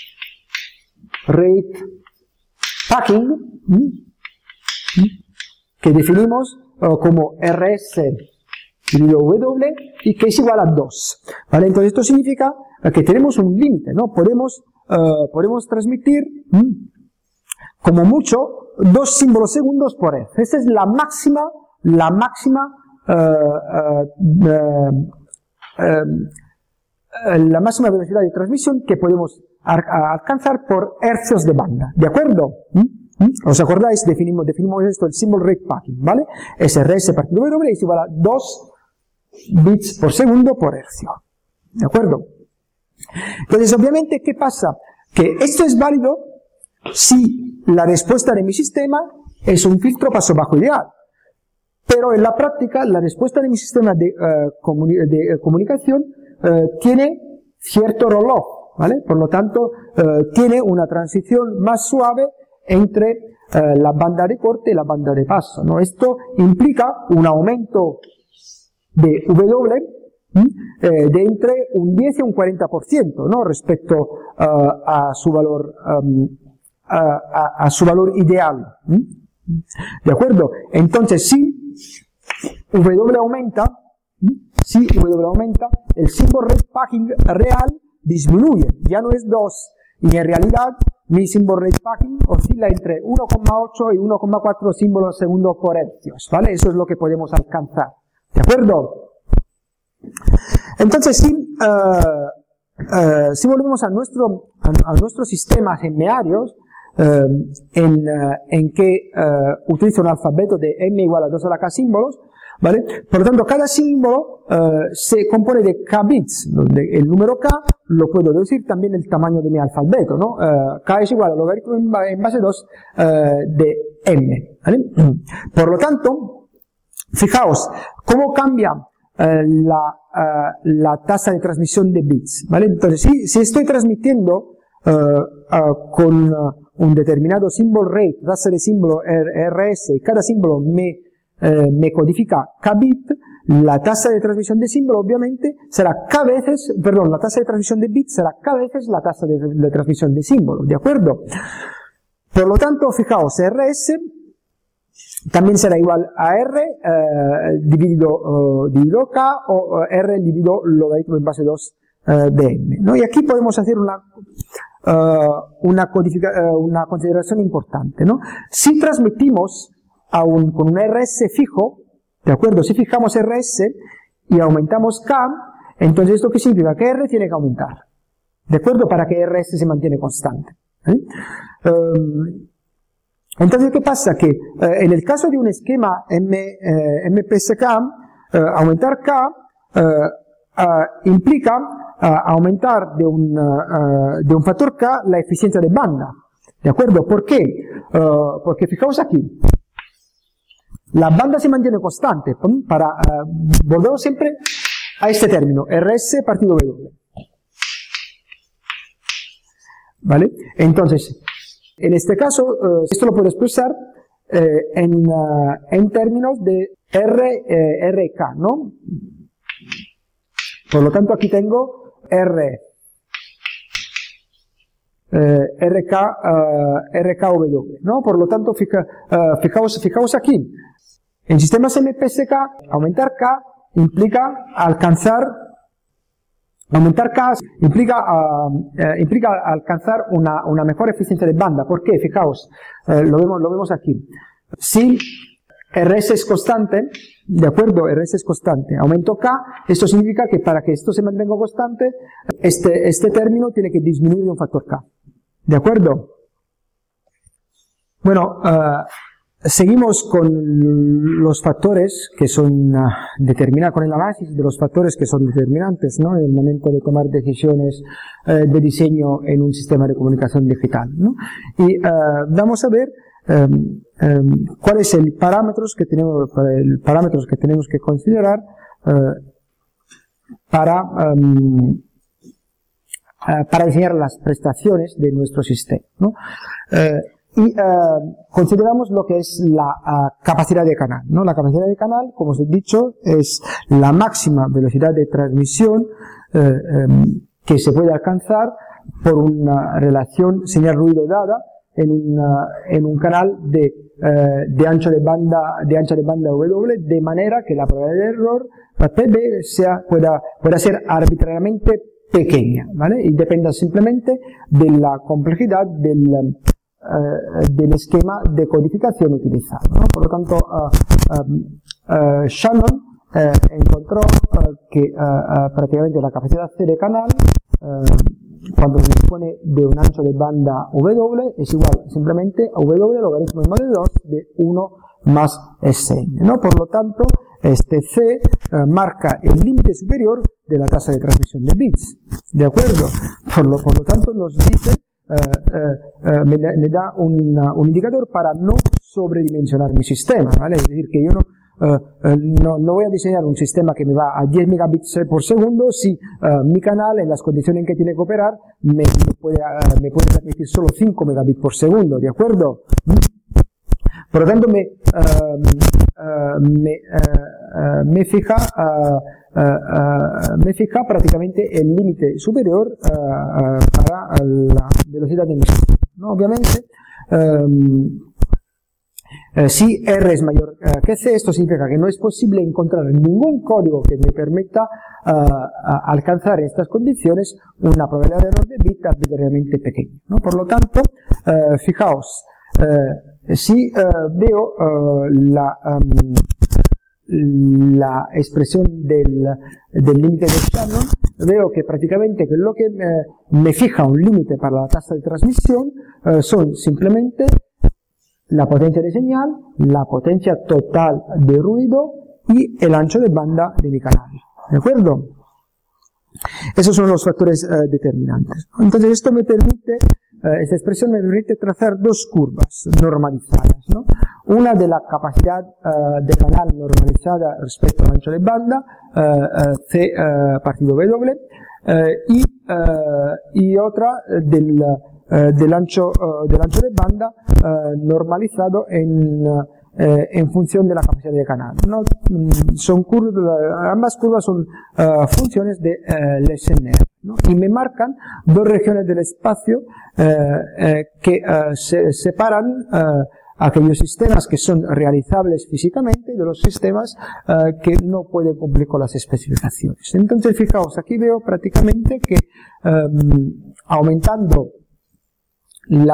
rate packing, ¿m? que definimos uh, como R S dividido W y que es igual a dos, ¿vale? Entonces esto significa que tenemos un límite, ¿no? Podemos, uh, podemos transmitir ¿m? como mucho dos símbolos segundos por Hertz. Esta es la máxima, la máxima, uh, uh, uh, uh, la máxima velocidad de transmisión que podemos alcanzar por hercios de banda, ¿de acuerdo? ¿Mm? ¿Mm? ¿Os acordáis? Definimos, definimos esto, el symbol rate packing, ¿vale? Es R S partido W es igual a dos bits por segundo por hercio, ¿de acuerdo? Entonces, obviamente, ¿qué pasa? Que esto es válido si la respuesta de mi sistema es un filtro paso bajo ideal. Pero en la práctica, la respuesta de mi sistema de, uh, comuni de uh, comunicación uh, tiene cierto roll-off, ¿vale? Por lo tanto, uh, tiene una transición más suave entre uh, la banda de corte y la banda de paso, ¿no? Esto implica un aumento de W eh, de entre un diez y un cuarenta por ciento, ¿no? Respecto uh, a su valor um, a, a, a su valor ideal, ¿Mm? ¿De acuerdo? Entonces, si W aumenta, ¿Mm? si W aumenta, el symbol rate packing real disminuye, ya no es dos, y en realidad mi symbol rate packing oscila entre uno coma ocho y uno coma cuatro símbolos segundo por hercios, ¿vale? Eso es lo que podemos alcanzar, ¿de acuerdo? Entonces, si, uh, uh, si volvemos a nuestro, a, a nuestros sistemas hemmearios, uh, en, uh, en que uh, utiliza un alfabeto de m igual a dos a la k símbolos, ¿vale? Por lo tanto, cada símbolo uh, se compone de k bits, donde el número k lo puedo decir también el tamaño de mi alfabeto, ¿no? Uh, k es igual al logaritmo en base dos uh, de m, ¿vale? Por lo tanto, fijaos, ¿cómo cambia uh, la, uh, la tasa de transmisión de bits? ¿Vale? Entonces, si, si estoy transmitiendo uh, uh, con uh, un determinado symbol rate, tasa de símbolo R S, y cada símbolo me Eh, me codifica k bit, la tasa de transmisión de símbolo obviamente será k veces, perdón, la tasa de transmisión de bit será k veces la tasa de, de transmisión de símbolo, ¿de acuerdo? Por lo tanto, fijaos, R S también será igual a R eh, dividido, uh, dividido K o uh, R dividido logaritmo en base dos uh, de M, ¿no? Y aquí podemos hacer una Uh, una, codifica, uh, una consideración importante, ¿no? Si transmitimos a un, con un R S fijo, ¿de acuerdo? Si fijamos R S y aumentamos K, entonces ¿esto qué significa? Que R tiene que aumentar, ¿de acuerdo? Para que R S se mantiene constante. ¿eh? Um, entonces, ¿qué pasa? Que eh, en el caso de un esquema M, eh, M P S K, eh, aumentar K eh, eh, implica eh, aumentar de un, eh, de un factor K la eficiencia de banda, ¿de acuerdo? ¿Por qué? Uh, porque fijaos aquí, la banda se mantiene constante, para, uh, volvemos siempre a este término, R S partido W. ¿Vale? Entonces, en este caso, uh, esto lo puedo expresar eh, en, uh, en términos de R, eh, R K, ¿no? Por lo tanto, aquí tengo R, eh, R K, uh, R K W, ¿no? Por lo tanto, fija, uh, fijaos, fijaos aquí, en sistemas M P S K, aumentar K implica alcanzar, aumentar K implica, uh, eh, implica alcanzar una, una mejor eficiencia de banda. ¿Por qué? Fijaos, eh, lo vemos, lo vemos aquí. Si R S es constante, de acuerdo, R S es constante, aumento K, esto significa que para que esto se mantenga constante, este, este término tiene que disminuir de un factor K. ¿De acuerdo? Bueno, uh, seguimos con los factores que son uh, determinados, con el análisis de los factores que son determinantes, ¿no? En el momento de tomar decisiones uh, de diseño en un sistema de comunicación digital, ¿no? Y uh, vamos a ver um, um, cuáles son los parámetros que tenemos, el parámetros que tenemos que considerar uh, para um, Uh, para diseñar las prestaciones de nuestro sistema, ¿no? Uh, y uh, consideramos lo que es la uh, capacidad de canal, ¿no? La capacidad de canal, como os he dicho, es la máxima velocidad de transmisión uh, um, que se puede alcanzar por una relación señal-ruido dada en, una, en un canal de, uh, de ancho de banda de ancha de banda W, de manera que la probabilidad de error P B sea, pueda, pueda ser arbitrariamente pequeña, ¿vale? Y dependa simplemente de la complejidad del, uh, del esquema de codificación utilizado, ¿no? Por lo tanto, uh, um, uh, Shannon uh, encontró uh, que uh, uh, prácticamente la capacidad C de canal, uh, cuando se dispone de un ancho de banda W, es igual simplemente a W logaritmo de dos de uno más S N, ¿no? Por lo tanto, este C uh, marca el límite superior de la tasa de transmisión de bits, ¿de acuerdo? Por lo, por lo tanto, nos dice, uh, uh, uh, me, da, me da un, uh, un indicador para no sobredimensionar mi sistema, ¿vale? Es decir, que yo no, uh, uh, no, no voy a diseñar un sistema que me va a diez megabits por segundo si uh, mi canal, en las condiciones en que tiene que operar, me, me, puede, uh, me puede transmitir solo cinco megabits por segundo, ¿de acuerdo? Por lo tanto, me, uh, uh, me, uh, uh, me fija uh, uh, uh, me fija prácticamente el límite superior uh, uh, para la velocidad de mi sistema, ¿no? Obviamente, um, uh, si R es mayor uh, que C, esto significa que no es posible encontrar ningún código que me permita uh, uh, alcanzar en estas condiciones una probabilidad de error de bit arbitrariamente pequeña, ¿no? Por lo tanto, uh, fijaos, uh, si uh, veo uh, la um, la expresión del, del límite de Shannon, veo que prácticamente que lo que me, me fija un límite para la tasa de transmisión uh, son simplemente la potencia de señal, la potencia total de ruido y el ancho de banda de mi canal, ¿de acuerdo? Esos son los factores uh, determinantes. Entonces esto me permite, uh, esta expresión me permite trazar dos curvas normalizadas, ¿no? Una de la capacidad uh, de canal normalizada respecto al ancho de banda, uh, uh, C uh, partido W, uh, y, uh, y otra del, uh, del, ancho, uh, del ancho de banda uh, normalizado en uh, Eh, en función de la capacidad de canal, ¿no? Son curvas, ambas curvas son uh, funciones de uh, Lessener, ¿no? Y me marcan dos regiones del espacio uh, uh, que uh, se separan uh, aquellos sistemas que son realizables físicamente de los sistemas uh, que no pueden cumplir con las especificaciones. Entonces, fijaos, aquí veo prácticamente que um, aumentando la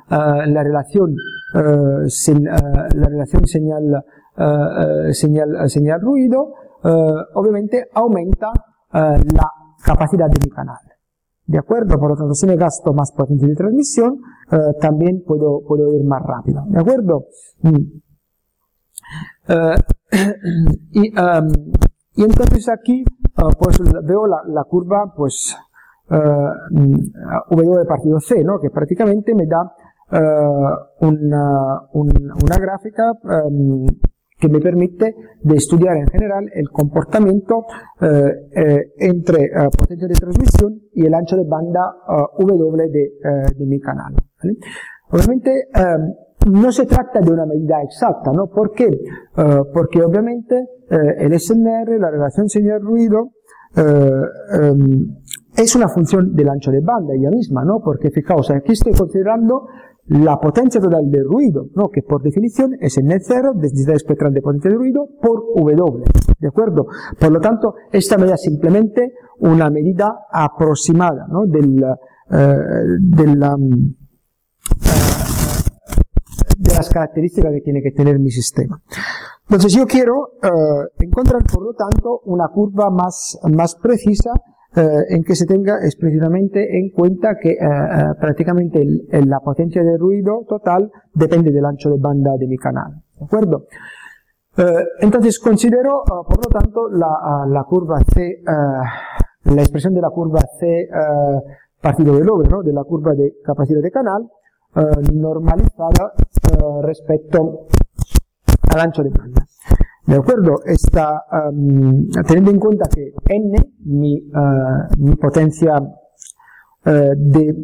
uh, la relación, uh, sin, uh, la relación señal, uh, uh, señal, señal ruido, uh, obviamente aumenta uh, la capacidad de mi canal. ¿De acuerdo? Por lo tanto, si me gasto más potencia de transmisión, uh, también puedo, puedo ir más rápido. ¿De acuerdo? Mm. Uh, y, um, y entonces aquí uh, pues veo la, la curva pues uh, W partido C, ¿no? Que prácticamente me da uh, una, una, una gráfica um, que me permite de estudiar en general el comportamiento eh, eh, entre uh, potencia de transmisión y el ancho de banda uh, W de, uh, de mi canal, ¿vale? Obviamente um, no se trata de una medida exacta, ¿no? ¿Por qué? Uh, porque obviamente eh, el S N R, la relación señal-ruido, eh, um, es una función del ancho de banda ella misma, ¿no? Porque fijaos, aquí estoy considerando la potencia total del ruido, ¿no? Que por definición es N cero, densidad espectral de potencia de ruido, por W, ¿de acuerdo? Por lo tanto, esta medida es simplemente una medida aproximada, ¿no? Del, eh, de, la, eh, de las características que tiene que tener mi sistema. Entonces yo quiero eh, encontrar, por lo tanto, una curva más, más precisa Eh, en que se tenga explícitamente en cuenta que eh, eh, prácticamente el, el, la potencia de ruido total depende del ancho de banda de mi canal, ¿de acuerdo? Eh, entonces considero, uh, por lo tanto, la, uh, la curva C, uh, la expresión de la curva C uh, partido W, ¿no? De la curva de capacidad de canal, uh, normalizada uh, respecto al ancho de banda. ¿De acuerdo? Está, um, teniendo en cuenta que N, mi, uh, mi potencia uh, de,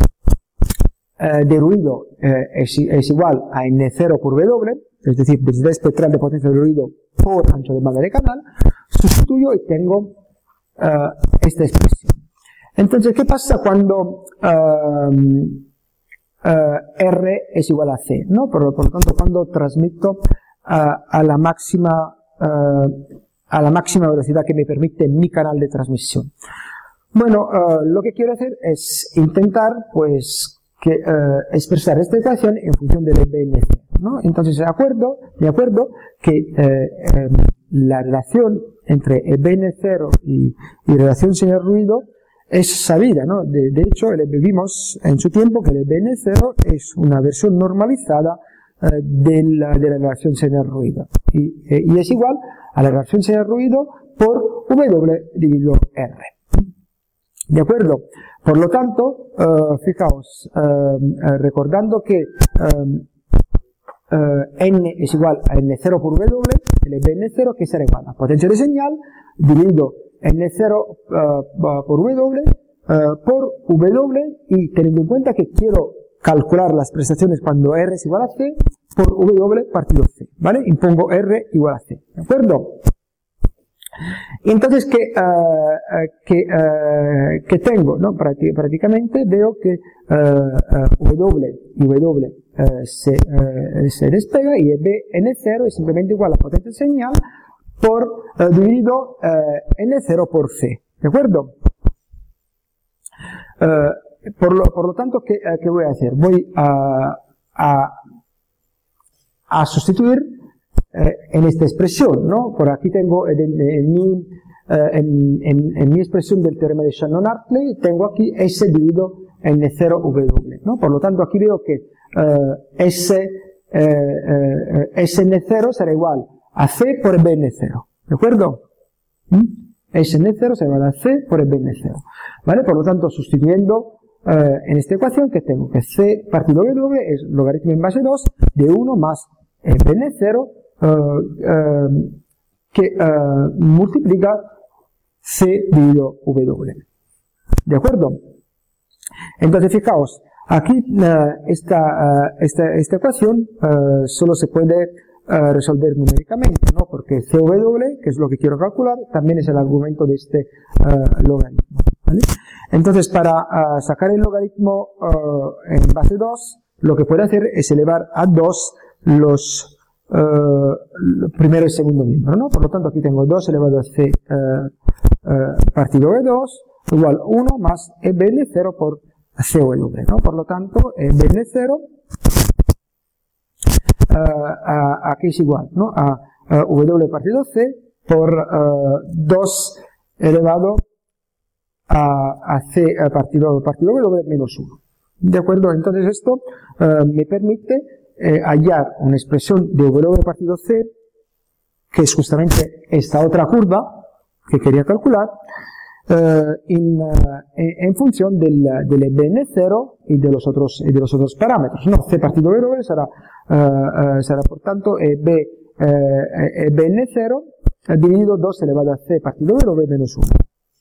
uh, de ruido uh, es, es igual a N cero por W, es decir, densidad espectral de potencia de ruido por ancho de banda de canal, sustituyo y tengo uh, esta expresión. Entonces, ¿qué pasa cuando uh, uh, R es igual a C? ¿No? Por, por lo tanto, cuando transmito A, a la máxima uh, a la máxima velocidad que me permite mi canal de transmisión. Bueno, uh, lo que quiero hacer es intentar pues que uh, expresar esta ecuación en función del E B N cero, ¿no? Entonces de acuerdo, de acuerdo que eh, eh, la relación entre E B N cero y, y relación señal-ruido es sabida, ¿no? De, de hecho, vimos en su tiempo que el E B N cero es una versión normalizada de la, de la relación señal-ruido y, eh, y es igual a la relación señal-ruido por W dividido R. ¿De acuerdo? Por lo tanto, uh, fijaos, uh, uh, recordando que uh, uh, N es igual a N cero por W, el E B N cero que será igual a potencia de señal dividido N cero uh, por W uh, por W, y teniendo en cuenta que quiero calcular las prestaciones cuando R es igual a C por W partido C, ¿vale? Impongo R igual a C, ¿de acuerdo? Y entonces, ¿qué, uh, que, uh, que tengo? ¿No? Prácticamente veo que uh, uh, W y W uh, se, uh, se despega y E B N cero es simplemente igual a potencia de señal por uh, dividido uh, N cero por C, ¿de acuerdo? Uh, Por lo, por lo tanto, ¿qué, ¿qué voy a hacer? Voy a, a, a sustituir eh, en esta expresión, ¿no? Por aquí tengo en, en, mi, eh, en, en, en mi expresión del teorema de Shannon-Hartley, tengo aquí S dividido N cero W, ¿no? Por lo tanto, aquí veo que eh, S, eh, eh, S N cero será igual a C por E B N cero, ¿de acuerdo? ¿Mm? S N cero será igual a C por E B N cero, ¿vale? Por lo tanto, sustituyendo Uh, en esta ecuación que tengo que C partido W es logaritmo en base dos de uno más E B N cero uh, uh, que uh, multiplica C dividido W. ¿De acuerdo? Entonces fijaos, aquí uh, esta, uh, esta, esta ecuación uh, solo se puede uh, resolver numéricamente, ¿no? Porque C W, que es lo que quiero calcular, también es el argumento de este uh, logaritmo, ¿vale? Entonces, para uh, sacar el logaritmo uh, en base dos, lo que puedo hacer es elevar a dos los uh, primero y segundo miembro, ¿no? Por lo tanto, aquí tengo dos elevado a C uh, uh, partido de dos igual uno más E B N cero por C W, ¿no? Por lo tanto, E B N cero uh, a, aquí es igual, ¿no? A, a W partido C por uh, dos elevado a, a C a partido, partido W menos uno. ¿De acuerdo? Entonces esto uh, me permite eh, hallar una expresión de W partido C, que es justamente esta otra curva que quería calcular, uh, in, uh, en función del, del E B N cero y de los otros, y de los otros parámetros, ¿no? C partido W será, uh, uh, será por tanto E B, uh, E B N cero dividido dos elevado a C partido W menos uno.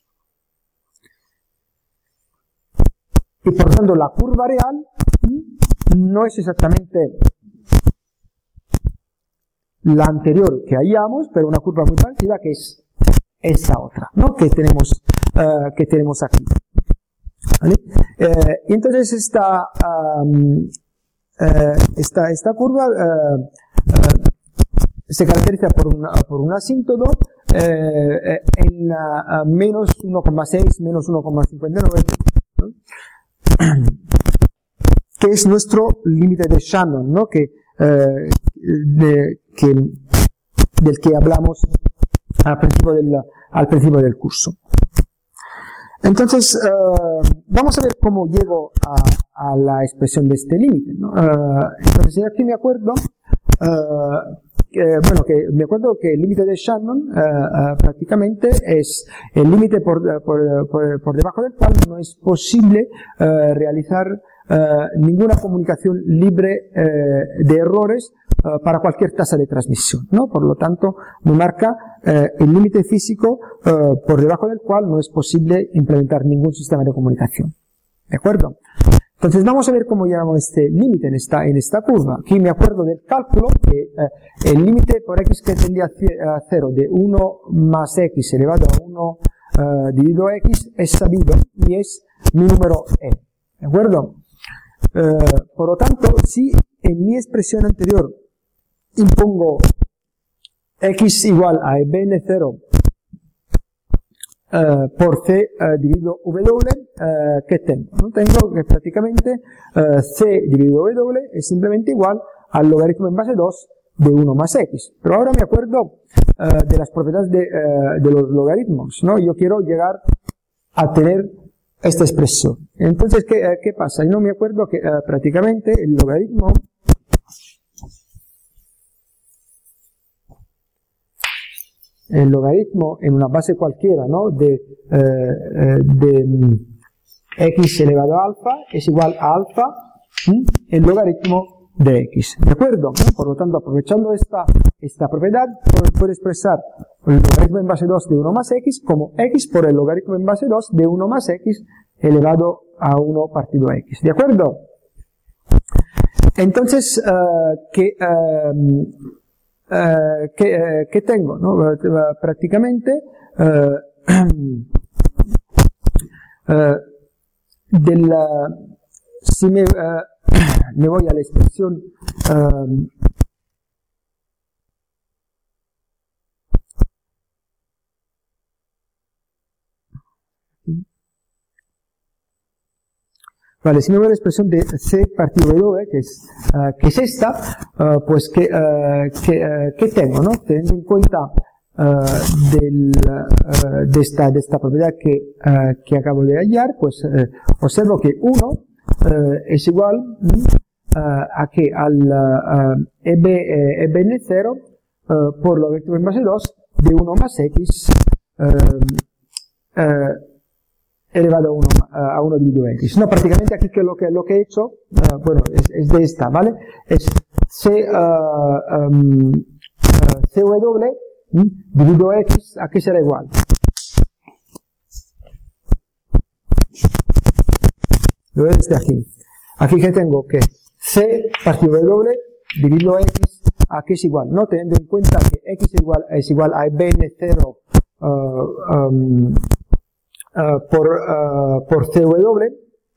Y por tanto la curva real no es exactamente la anterior que hallamos, pero una curva muy parecida, que es esta otra, ¿no? Que tenemos, uh, que tenemos aquí. ¿Vale? Eh, y entonces esta, um, eh, esta, esta curva uh, uh, se caracteriza por, una, por un asíntodo eh, en uh, menos uno coma seis, menos uno coma cincuenta y nueve, ¿no? Que es nuestro límite de Shannon, ¿no? Que, eh, de, que, del que hablamos al principio del, al principio del curso. Entonces, eh, vamos a ver cómo llego a, a la expresión de este límite, ¿no? Eh, entonces, aquí me acuerdo, eh, que, bueno, que me acuerdo que el límite de Shannon eh, eh, prácticamente es el límite por, por, por, por debajo del cual no es posible eh, realizar eh, ninguna comunicación libre eh, de errores eh, para cualquier tasa de transmisión, ¿no? Por lo tanto, me marca eh, el límite físico eh, por debajo del cual no es posible implementar ningún sistema de comunicación. ¿De acuerdo? Entonces vamos a ver cómo llegamos a este límite en esta, en esta curva. Aquí me acuerdo del cálculo que eh, el límite por x que tendría a cero de uno más x elevado a uno eh, dividido x es sabido y es mi número e. ¿De acuerdo? Eh, por lo tanto, si en mi expresión anterior impongo x igual a E B N cero Uh, por C uh, dividido W, uh, ¿qué tengo? ¿No? Tengo que prácticamente uh, C dividido W es simplemente igual al logaritmo en base dos de uno más X. Pero ahora me acuerdo uh, de las propiedades de, uh, de los logaritmos, ¿no? Yo quiero llegar a tener esta expresión. Entonces, ¿qué, uh, qué pasa? Yo no me acuerdo que uh, prácticamente el logaritmo el logaritmo en una base cualquiera, ¿no? De, eh, de x elevado a alfa es igual a alfa ¿sí? el logaritmo de x, ¿de acuerdo? Por lo tanto, aprovechando esta, esta propiedad, puedo expresar el logaritmo en base dos de uno más x como x por el logaritmo en base dos de uno más x elevado a uno partido x, ¿de acuerdo? Entonces, uh, que uh, Uh, que, uh, que tengo, ¿no? Uh, prácticamente uh, uh, de la, si me, uh, me voy a la expresión uh, vale, si me voy a la expresión de C partido W, que es, uh, que es esta, uh, pues que, uh, que, uh, que tengo, ¿no? Teniendo en cuenta uh, del, uh, de, esta, de esta propiedad que, uh, que acabo de hallar, pues uh, observo que uno uh, es igual uh, a que al uh, E B, eh, E B N cero uh, por logaritmo en base dos de uno más X uh, uh, elevado a uno, a uno dividido x. No, prácticamente aquí que lo que, lo que he hecho, uh, bueno, es, es de esta, ¿vale? Es C, uh, um, uh, C W ¿sí? dividido x, aquí será igual. Lo ves desde aquí. Aquí que tengo que C partido W dividido x, aquí es igual, ¿no? Teniendo en cuenta que x es igual, es igual a E B N cero, uh, um, Uh, por, uh, por C W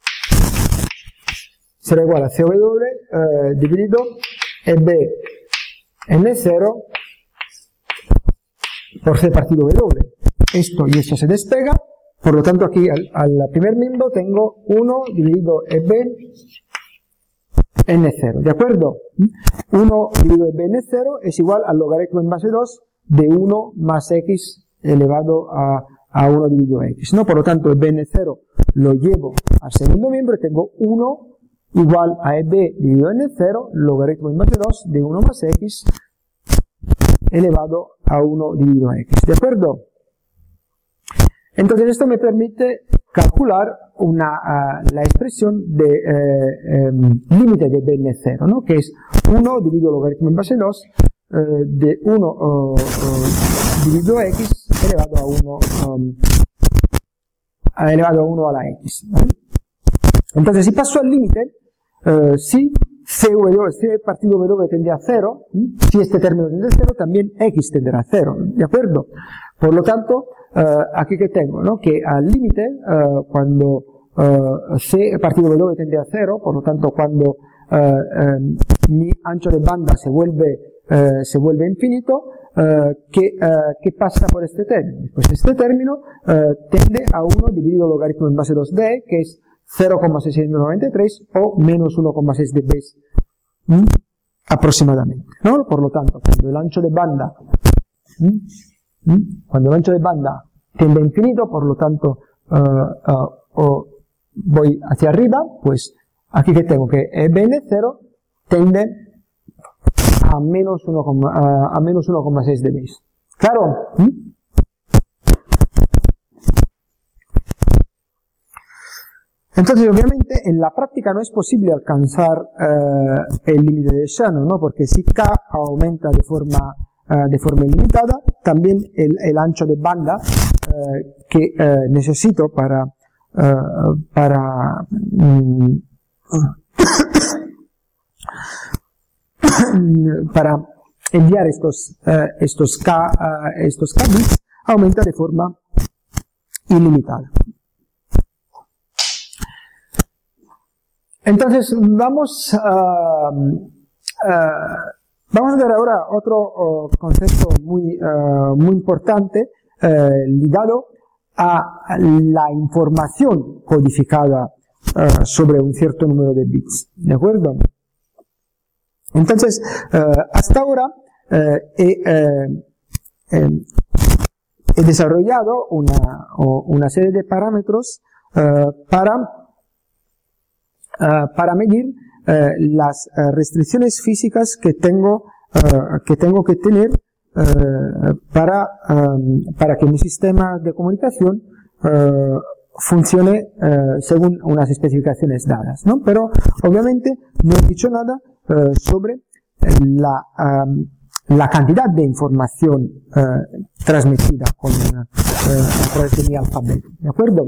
será igual a C W uh, dividido E B N cero por C partido W. Esto y esto se despega, por lo tanto aquí al, al primer miembro tengo uno dividido E B n cero, ¿de acuerdo? uno dividido E B n cero es igual al logaritmo en base dos de uno más x elevado a, a uno dividido x, ¿no? Por lo tanto, E B n cero lo llevo al segundo miembro y tengo uno igual a E B dividido n cero, logaritmo en base dos de uno más x elevado a uno dividido x, ¿de acuerdo? Entonces esto me permite calcular una, uh, la expresión de eh, um, límite de E B n cero, ¿no? Que es uno dividido logaritmo en base dos uh, de uno uh, uh, dividido x elevado a uno um, elevado a uno a la x, ¿vale? Entonces si paso al límite, uh, si C W, si partido W tende a cero, ¿sí? Si este término tende a cero, también x tenderá a cero, ¿de acuerdo? Por lo tanto, uh, aquí que tengo, ¿no? Que al límite, uh, cuando uh, C partido W tende a cero, por lo tanto, cuando uh, um, mi ancho de banda se vuelve, uh, se vuelve infinito, uh, ¿qué, uh, ¿qué pasa por este término? Pues este término uh, tende a uno dividido logaritmo en base dos de, que es cero coma seiscientos noventa y tres o menos uno coma seis dB ¿m? Aproximadamente, ¿no? Por lo tanto, cuando el ancho de banda ¿m? ¿m? cuando el ancho de banda tiende a infinito, por lo tanto uh, uh, uh, voy hacia arriba, pues aquí que tengo que E B n cero tende a menos uno coma seis dB. ¿Claro? ¿m? Entonces, obviamente, en la práctica no es posible alcanzar eh, el límite de Shannon, ¿no? Porque si K aumenta de forma, eh, de forma ilimitada, también el, el ancho de banda eh, que eh, necesito para, eh, para, mm, para enviar estos, eh, estos K, eh, estos K bits aumenta de forma ilimitada. Entonces, vamos a, uh, vamos a ver ahora otro uh, concepto muy, uh, muy importante uh, ligado a la información codificada uh, sobre un cierto número de bits, ¿de acuerdo? Entonces, uh, hasta ahora uh, he, uh, eh, he desarrollado una, una serie de parámetros uh, para Uh, para medir uh, las uh, restricciones físicas que tengo, uh, que, tengo que tener uh, para, um, para que mi sistema de comunicación uh, funcione uh, según unas especificaciones dadas, ¿no? Pero obviamente no he dicho nada uh, sobre la, um, la cantidad de información uh, transmitida con, uh, a través de mi alfabeto, ¿de acuerdo?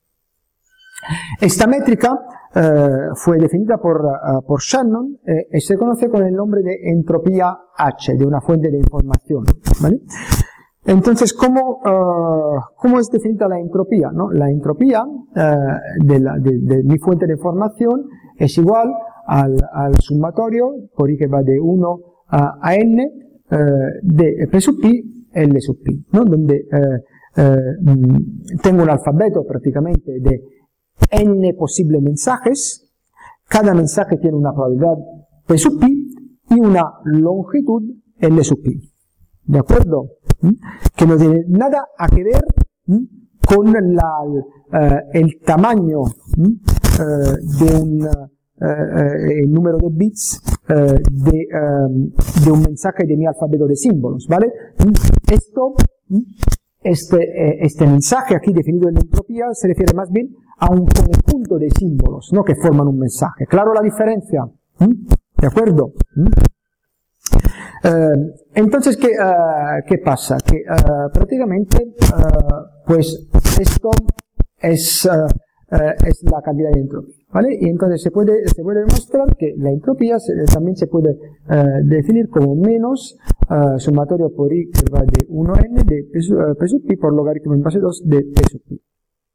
Esta métrica uh, fue definida por, uh, por Shannon eh, y se conoce con el nombre de entropía H, de una fuente de información, ¿vale? Entonces, ¿cómo, uh, ¿cómo es definida la entropía, ¿no? La entropía uh, de, la, de, de mi fuente de información es igual al, al sumatorio, por I que va de uno a, a n, uh, de P sub pi, L sub pi, ¿no? Donde uh, uh, tengo un alfabeto prácticamente de n posibles mensajes, cada mensaje tiene una probabilidad P sub pi y una longitud L sub pi, ¿de acuerdo? ¿Mm? Que no tiene nada a que ver ¿Mm? con la, uh, el tamaño ¿Mm? uh, de un uh, uh, número de bits uh, de, um, de un mensaje de mi alfabeto de símbolos, ¿vale? ¿Mm? Esto, ¿Mm? este, eh, este mensaje aquí definido en entropía se refiere más bien a un conjunto de símbolos, ¿no? Que forman un mensaje. ¿Claro la diferencia? ¿Mm? ¿De acuerdo? ¿Mm? Eh, entonces, ¿qué, uh, ¿qué pasa? Que uh, prácticamente, uh, pues esto es, uh, uh, es la cantidad de entropía, ¿vale? Y entonces se puede, se puede demostrar que la entropía se, también se puede uh, definir como menos uh, sumatorio por I que va de uno a n de P sub, uh, P sub pi por logaritmo en base dos de P sub pi.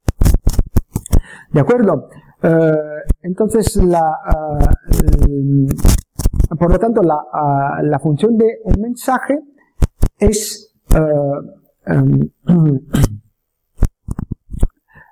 ¿De acuerdo? Uh, entonces, la, uh, por lo tanto, la, uh, la función de un mensaje es, uh, um,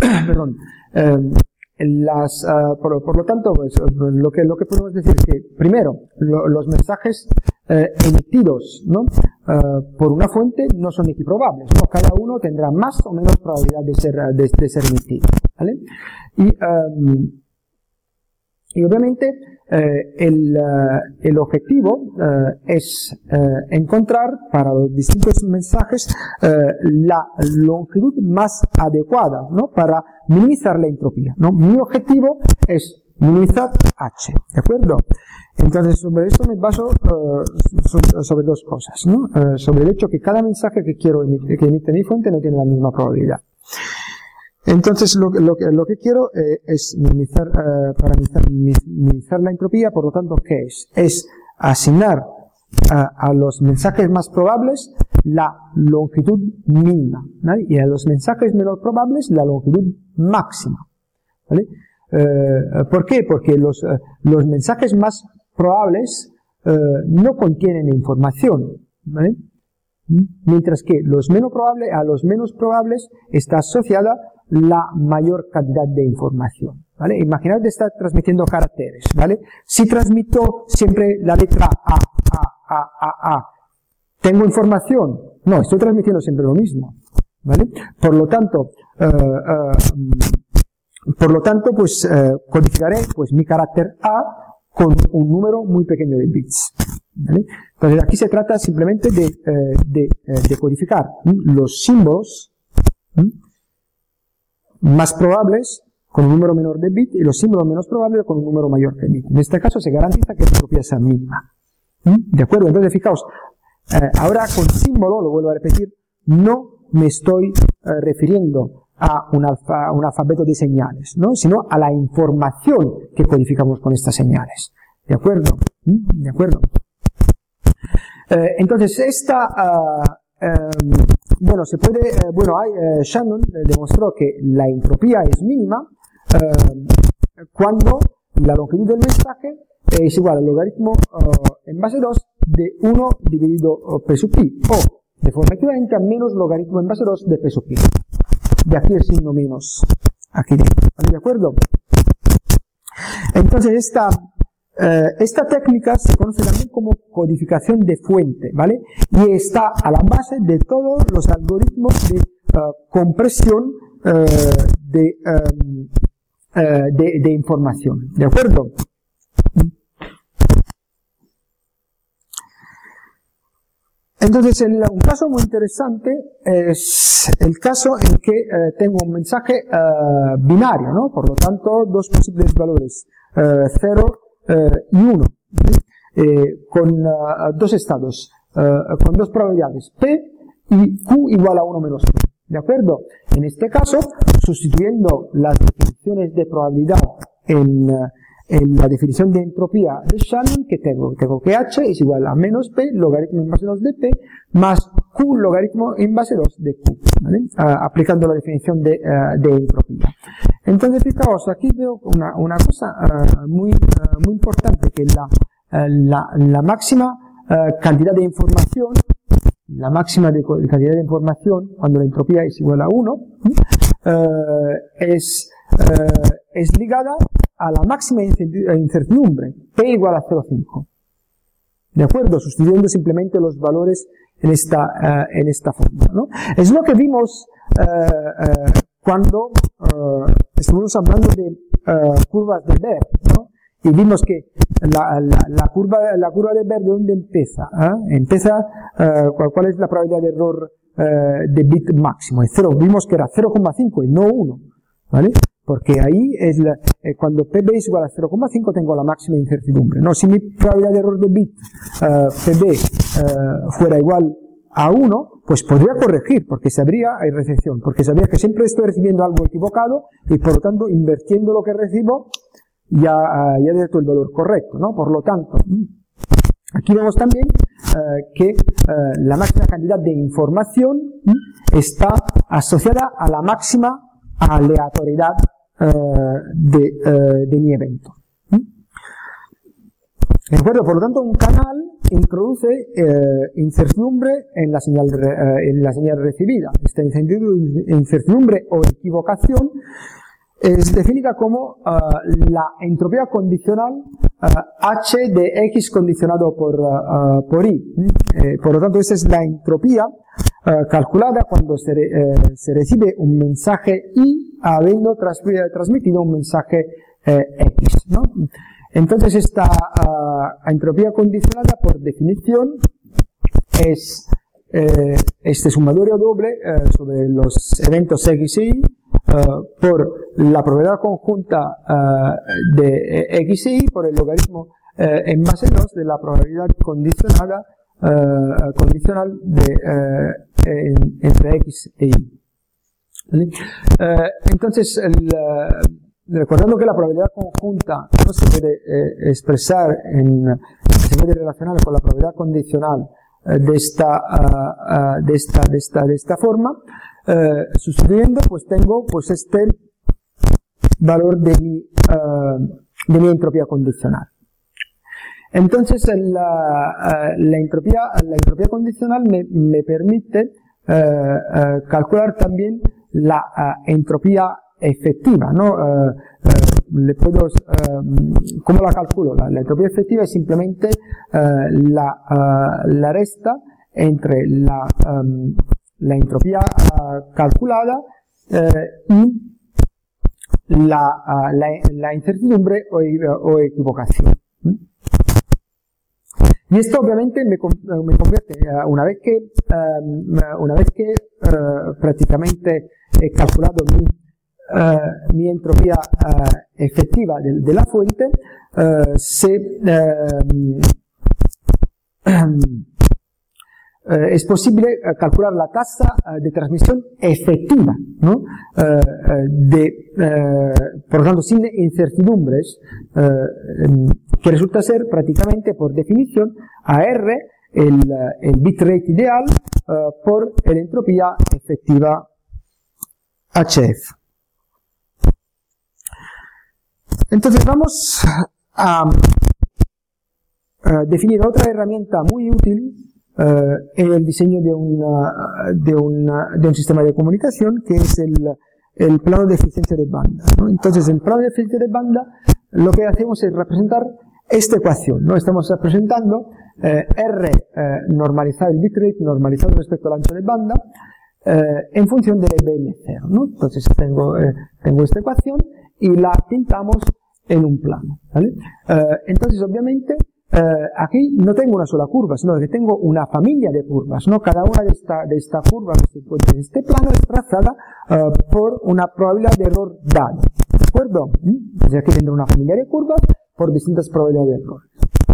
perdón, eh, las, uh, por, por lo tanto, pues, lo que, lo que podemos decir es que, primero, lo, los mensajes eh, emitidos, ¿no? Uh, por una fuente no son equiprobables, ¿no? Cada uno tendrá más o menos probabilidad de ser, de, de ser emitido, ¿vale? Y, um, y obviamente, eh, el, uh, el objetivo uh, es uh, encontrar para los distintos mensajes uh, la longitud más adecuada, ¿no? Para minimizar la entropía, ¿no? Mi objetivo es minimizar H, ¿de acuerdo? Entonces, sobre esto me baso uh, sobre dos cosas, ¿no? Uh, sobre el hecho que cada mensaje que quiero emitir, que emite mi fuente no tiene la misma probabilidad. Entonces, lo, lo, lo que quiero eh, es minimizar, eh, para minimizar, minimizar la entropía, por lo tanto, ¿qué es? Es asignar a, a los mensajes más probables la longitud mínima, ¿vale? Y a los mensajes menos probables la longitud máxima, ¿vale? Eh, ¿Por qué? Porque los, eh, los mensajes más probables eh, no contienen información, ¿vale? Mientras que los menos probables, a los menos probables está asociada la mayor cantidad de información, ¿vale? Imaginad de estar transmitiendo caracteres, ¿vale? Si transmito siempre la letra A, A, A, A, A, ¿tengo información? No, estoy transmitiendo siempre lo mismo, ¿vale? Por lo tanto, uh, uh, por lo tanto, pues, uh, codificaré, pues, mi carácter A con un número muy pequeño de bits, ¿vale? Entonces, aquí se trata simplemente de, eh, de, eh, de codificar ¿sí? los símbolos ¿sí? más probables con un número menor de bit y los símbolos menos probables con un número mayor de bit. En este caso se garantiza que la entropía sea mínima. ¿Sí? ¿De acuerdo? Entonces, fijaos, eh, ahora con símbolo, lo vuelvo a repetir, no me estoy eh, refiriendo a un, alfa, un alfabeto de señales, ¿no? Sino a la información que codificamos con estas señales. ¿De acuerdo? ¿Sí? ¿De acuerdo? Eh, entonces, esta... Uh, um, bueno, se puede, eh, bueno, hay, eh, Shannon demostró que la entropía es mínima eh, cuando la longitud del mensaje es igual al logaritmo uh, en base dos de uno dividido uh, P sub pi, o de forma equivalente a menos logaritmo en base dos de P sub pi. De aquí el signo menos, aquí dentro, ¿vale? ¿De acuerdo? Entonces, esta, eh, esta técnica se conoce también como codificación de fuente, ¿vale? Y está a la base de todos los algoritmos de uh, compresión uh, de, um, uh, de, de información, ¿de acuerdo? Entonces, el, un caso muy interesante es el caso en que eh, tengo un mensaje eh, binario, ¿no? Por lo tanto, dos posibles valores, eh, cero eh, y uno, eh, con uh, dos estados, eh, con dos probabilidades, P y Q igual a uno menos Q. ¿De acuerdo? En este caso, sustituyendo las definiciones de probabilidad en... Uh, en la definición de entropía de Shannon, que tengo, tengo que H es igual a menos P, logaritmo en base dos de P, más Q, logaritmo en base dos de Q, ¿vale? Uh, aplicando la definición de, uh, de entropía. Entonces, fijaos, aquí veo una, una cosa uh, muy, uh, muy importante, que la, uh, la, la máxima uh, cantidad de información, la máxima de, de cantidad de información, cuando la entropía es igual a uno, uh, es, uh, es ligada a la máxima incertidumbre, P igual a cero coma cinco. ¿De acuerdo? Sustituyendo simplemente los valores en esta, uh, en esta forma, ¿no? Es lo que vimos uh, uh, cuando uh, estuvimos hablando de uh, curvas de Baire, ¿no? Y vimos que la, la, la curva, la curva de Baire, ¿de dónde empieza? ¿Eh? Empieza, uh, ¿cuál, ¿cuál es la probabilidad de error uh, de bit máximo? Es cero. Vimos que era cero coma cinco y no uno, ¿vale? Porque ahí es la, eh, cuando P B es igual a cero coma cinco tengo la máxima incertidumbre. No, si mi probabilidad de error de bit uh, P B uh, fuera igual a uno, pues podría corregir, porque sabría, hay recesión, porque sabría que siempre estoy recibiendo algo equivocado y por lo tanto invirtiendo lo que recibo ya, uh, ya detecto el valor correcto, ¿no? Por lo tanto, aquí vemos también uh, que uh, la máxima cantidad de información uh, está asociada a la máxima aleatoriedad Uh, de, uh, de mi evento. ¿Mm? ¿De acuerdo? Por lo tanto, un canal introduce eh, incertidumbre en la señal eh, en la señal recibida. Esta incertidumbre o equivocación es definida como uh, la entropía condicional uh, H de X condicionado por, uh, por Y. Eh, por lo tanto, esa es la entropía uh, calculada cuando se, re, eh, se recibe un mensaje Y habiendo tras, transmitido un mensaje eh, X, ¿no? Entonces, esta uh, entropía condicionada, por definición, es eh, este sumatorio doble eh, sobre los eventos X y Y uh, por la probabilidad conjunta uh, de X y Y por el logaritmo uh, en base dos de la probabilidad condicionada uh, condicional de, uh, en, entre X e Y. ¿Vale? Uh, entonces, el, uh, recordando que la probabilidad conjunta no se puede eh, expresar en, se puede relacionar con la probabilidad condicional eh, de esta, uh, uh, de esta, de esta, de esta forma, eh, sustituyendo, pues tengo, pues este valor de mi, uh, de mi entropía condicional. Entonces, la, uh, la entropía, la entropía condicional me, me permite uh, uh, calcular también la uh, entropía efectiva, ¿no? Uh, uh, le puedo, uh, ¿cómo la calculo? La, la entropía efectiva es simplemente uh, la, uh, la resta entre la, um, la entropía uh, calculada uh, y la, uh, la, la incertidumbre o, o equivocación. ¿Mm? Y esto obviamente me, me convierte, uh, una vez que, uh, una vez que uh, prácticamente he calculado mi Uh, mi entropía uh, efectiva de, de la fuente, uh, se, uh, uh, es posible uh, calcular la tasa uh, de transmisión efectiva, ¿no? Uh, uh, de, uh, por lo tanto, sin incertidumbres, uh, um, que resulta ser prácticamente, por definición, A R, el, uh, el bitrate ideal, uh, por la entropía efectiva H F. Entonces vamos a, a definir otra herramienta muy útil uh, en el diseño de, una, de, una, de un sistema de comunicación, que es el, el plano de eficiencia de banda, ¿no? Entonces, el plano de eficiencia de banda, lo que hacemos es representar esta ecuación, ¿no? Estamos representando eh, R eh, normalizado, el bitrate normalizado respecto al ancho de banda, eh, en función de B N cero, ¿no? Entonces tengo, eh, tengo esta ecuación y la pintamos en un plano, ¿vale? Uh, entonces, obviamente, uh, aquí no tengo una sola curva, sino que tengo una familia de curvas, ¿no? Cada una de esta, de esta curva que se encuentra en este plano es trazada uh, por una probabilidad de error dada, ¿de acuerdo? ¿Mm? Entonces, aquí tendré una familia de curvas por distintas probabilidades de errores,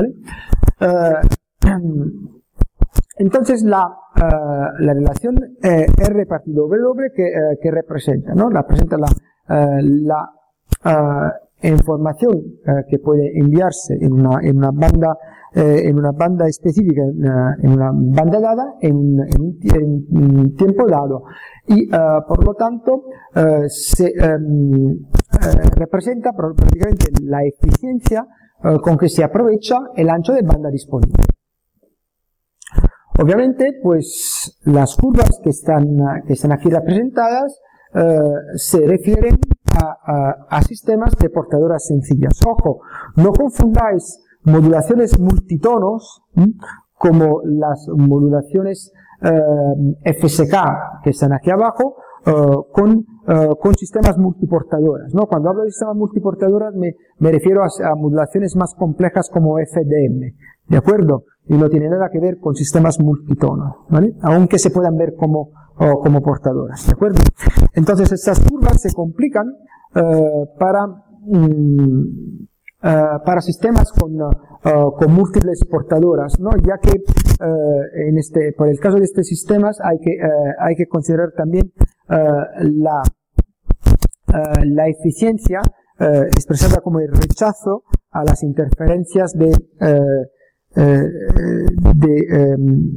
¿vale? Uh, entonces, la, uh, la relación eh, R partido W que, uh, que representa, ¿no? La representa la, uh, la Uh, información uh, que puede enviarse en una, en una banda eh, en una banda específica, en, uh, en una banda dada, en un, en un, en un tiempo dado, y uh, por lo tanto uh, se um, uh, representa prácticamente la eficiencia uh, con que se aprovecha el ancho de banda disponible. Obviamente, pues las curvas que están, uh, que están aquí representadas uh, se refieren A, a, a sistemas de portadoras sencillas. Ojo, no confundáis modulaciones multitonos, ¿m? como las modulaciones eh, F S K que están aquí abajo, eh, con, eh, con sistemas multiportadoras, ¿no? Cuando hablo de sistemas multiportadoras me, me refiero a, a modulaciones más complejas como F D M, ¿de acuerdo? Y no tiene nada que ver con sistemas multitonos, ¿vale? Aunque se puedan ver como o como portadoras, ¿de acuerdo? Entonces, estas curvas se complican uh, para, um, uh, para sistemas con, uh, con múltiples portadoras, ¿no? Ya que uh, en este, por el caso de estos sistemas hay que, uh, hay que considerar también uh, la, uh, la eficiencia uh, expresada como el rechazo a las interferencias de, uh, uh, de um,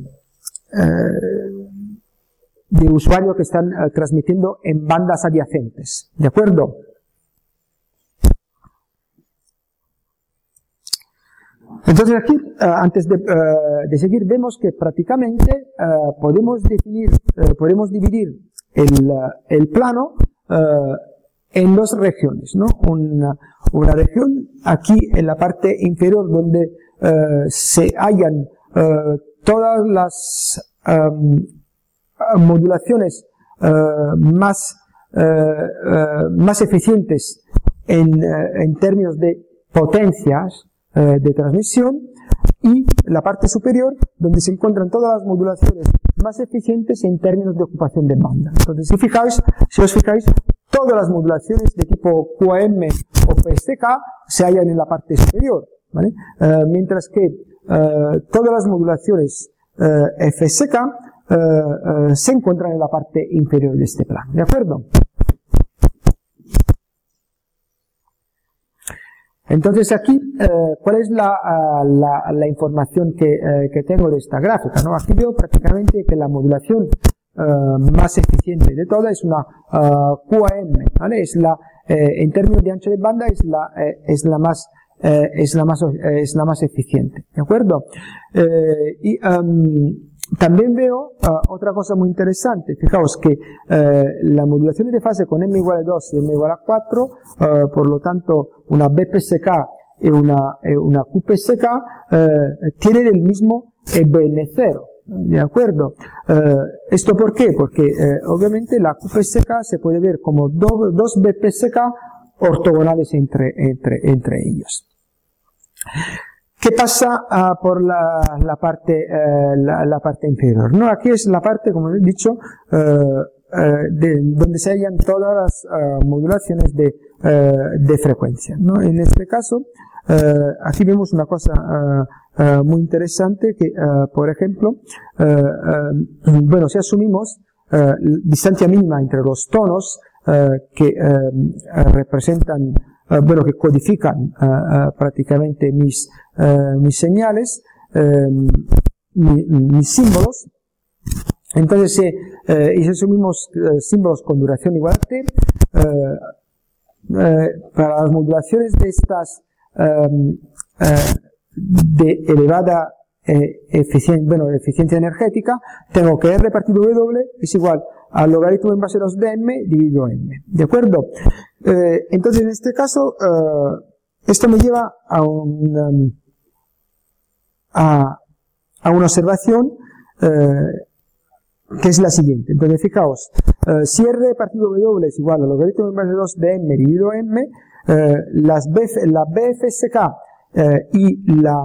uh, de usuarios que están uh, transmitiendo en bandas adyacentes, ¿de acuerdo? Entonces aquí, uh, antes de, uh, de seguir, vemos que prácticamente uh, podemos definir, uh, podemos dividir el, uh, el plano uh, en dos regiones, ¿no? Una, una región aquí en la parte inferior donde uh, se hallan uh, todas las um, modulaciones uh, más, uh, uh, más eficientes en, uh, en términos de potencias de transmisión, y la parte superior donde se encuentran todas las modulaciones más eficientes en términos de ocupación de banda. Entonces, si fijáis, si os fijáis, todas las modulaciones de tipo Q A M o P S K se hallan en la parte superior, ¿vale? Uh, mientras que uh, todas las modulaciones uh, F S K uh, uh, se encuentran en la parte inferior de este plano, ¿de acuerdo? Entonces aquí, eh, ¿cuál es la, la, la información que, eh, que tengo de esta gráfica, ¿no? Aquí veo prácticamente que la modulación eh, más eficiente de todas es una uh, Q A M, ¿vale? Es la, eh, en términos de ancho de banda, es la, eh, es la más, eh, es la más, eh, es la más eficiente, ¿de acuerdo? Eh, y, um, también veo uh, otra cosa muy interesante. Fijaos que uh, la modulación de fase con M igual a dos y M igual a cuatro, uh, por lo tanto una B P S K y una, y una Q P S K uh, tienen el mismo E B N cero. ¿De acuerdo? Uh, ¿Esto por qué? Porque uh, obviamente la Q P S K se puede ver como do, dos B P S K ortogonales entre, entre, entre ellos. ¿Qué pasa uh, por la, la parte uh, la, la parte inferior? No, aquí es la parte, como he dicho, uh, uh, de, donde se hallan todas las uh, modulaciones de, uh, de frecuencia, ¿no? En este caso, uh, aquí vemos una cosa uh, uh, muy interesante que, uh, por ejemplo, uh, uh, bueno, si asumimos uh, distancia mínima entre los tonos uh, que uh, representan Uh, bueno, que codifican uh, uh, prácticamente mis, uh, mis señales, uh, mi, mis símbolos. Entonces, si, uh, y si asumimos uh, símbolos con duración igual a t, uh, uh, para las modulaciones de estas um, uh, de elevada eh, eficiencia, bueno, eficiencia energética, tengo que R partido W es igual al logaritmo en base dos de M dividido M. ¿De acuerdo? Eh, entonces, en este caso, eh, esto me lleva a, un, um, a, a una observación eh, que es la siguiente. Entonces, fijaos, eh, si R partido W es igual al logaritmo en base dos de M dividido M, eh, las B, la B F S K eh, y la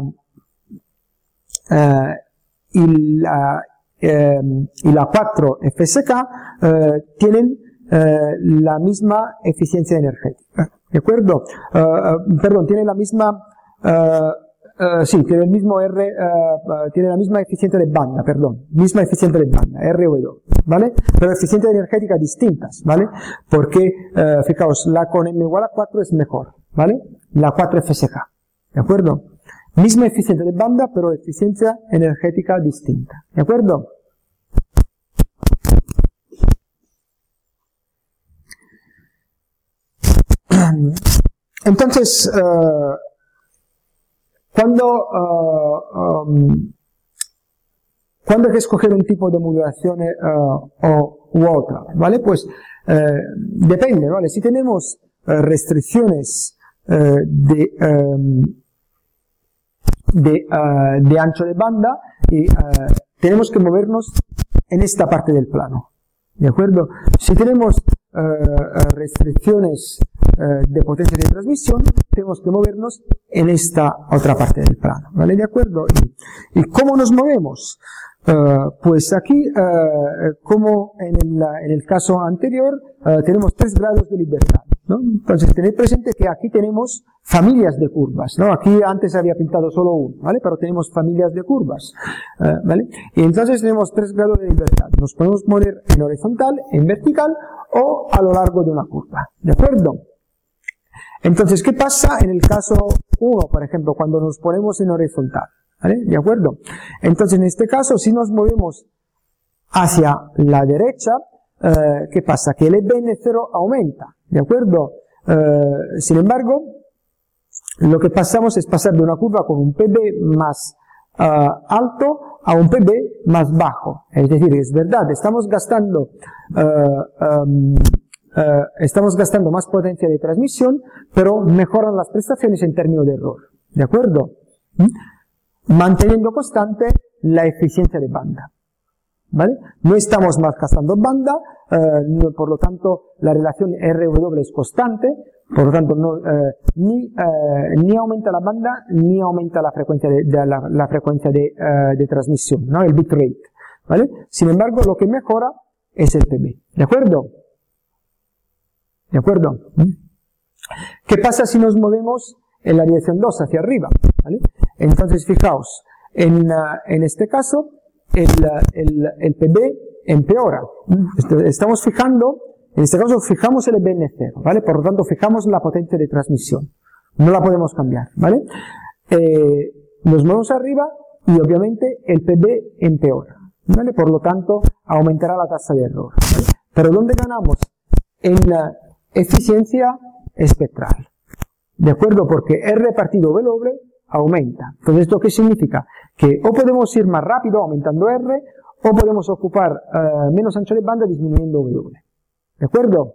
eh, y la Eh, y la cuatro F S K eh, tienen eh, la misma eficiencia energética, ¿de acuerdo? Uh, perdón, tienen la misma, uh, uh, sí, tiene el mismo R, uh, uh, tiene la misma eficiencia de banda, perdón, misma eficiencia de banda, R O W, ¿vale? Pero eficiencia energética distintas, ¿vale? Porque, uh, fijaos, la con M igual a cuatro es mejor, ¿vale? La cuatro F S K, ¿de acuerdo? Misma eficiencia de banda, pero eficiencia energética distinta. ¿De acuerdo? Entonces, uh, cuando, uh, um, cuando hay que escoger un tipo de modulación uh, o, u otra, ¿vale? Pues uh, depende, ¿vale? Si tenemos uh, restricciones uh, de um, De, uh, de ancho de banda y uh, tenemos que movernos en esta parte del plano, ¿de acuerdo? Si tenemos uh, restricciones uh, de potencia de transmisión, tenemos que movernos en esta otra parte del plano, ¿vale? ¿De acuerdo? ¿Y, y cómo nos movemos? Uh, pues aquí, uh, como en el, en el caso anterior, uh, tenemos tres grados de libertad, ¿no? Entonces, tened presente que aquí tenemos familias de curvas, ¿no? Aquí antes había pintado solo uno, ¿vale? Pero tenemos familias de curvas, uh, ¿vale? Y entonces tenemos tres grados de libertad. Nos podemos mover en horizontal, en vertical o a lo largo de una curva, ¿de acuerdo? Entonces, ¿qué pasa en el caso uno, por ejemplo, cuando nos ponemos en horizontal? ¿Vale? ¿De acuerdo? Entonces, en este caso, si nos movemos hacia la derecha, eh, ¿qué pasa? Que el E B N cero aumenta, ¿de acuerdo? Eh, sin embargo, lo que pasamos es pasar de una curva con un P B más uh, alto a un P B más bajo. Es decir, es verdad, estamos gastando, uh, um, uh, estamos gastando más potencia de transmisión, pero mejoran las prestaciones en términos de error. ¿De acuerdo? ¿Mm? Manteniendo constante la eficiencia de banda. ¿Vale? No estamos más gastando banda, eh, no, por lo tanto la relación R W es constante, por lo tanto no, eh, ni, eh, ni aumenta la banda ni aumenta la frecuencia de, de la, la frecuencia de, eh, de transmisión, ¿no? El bitrate, ¿vale? Sin embargo, lo que mejora es el P B, ¿de acuerdo? ¿De acuerdo? ¿Qué pasa si nos movemos en la dirección dos hacia arriba? ¿Vale? Entonces, fijaos, en, uh, en este caso el, el, el P B empeora. Estamos fijando, en este caso fijamos el E B N cero, ¿vale? Por lo tanto, fijamos la potencia de transmisión. No la podemos cambiar, ¿vale? Eh, nos movemos arriba y obviamente el P B empeora, ¿vale? Por lo tanto, aumentará la tasa de error, ¿vale? Pero ¿dónde ganamos? En la eficiencia espectral. ¿De acuerdo? Porque R partido W aumenta. Entonces, ¿esto qué significa? Que o podemos ir más rápido aumentando R, o podemos ocupar uh, menos ancho de banda disminuyendo W. ¿De acuerdo?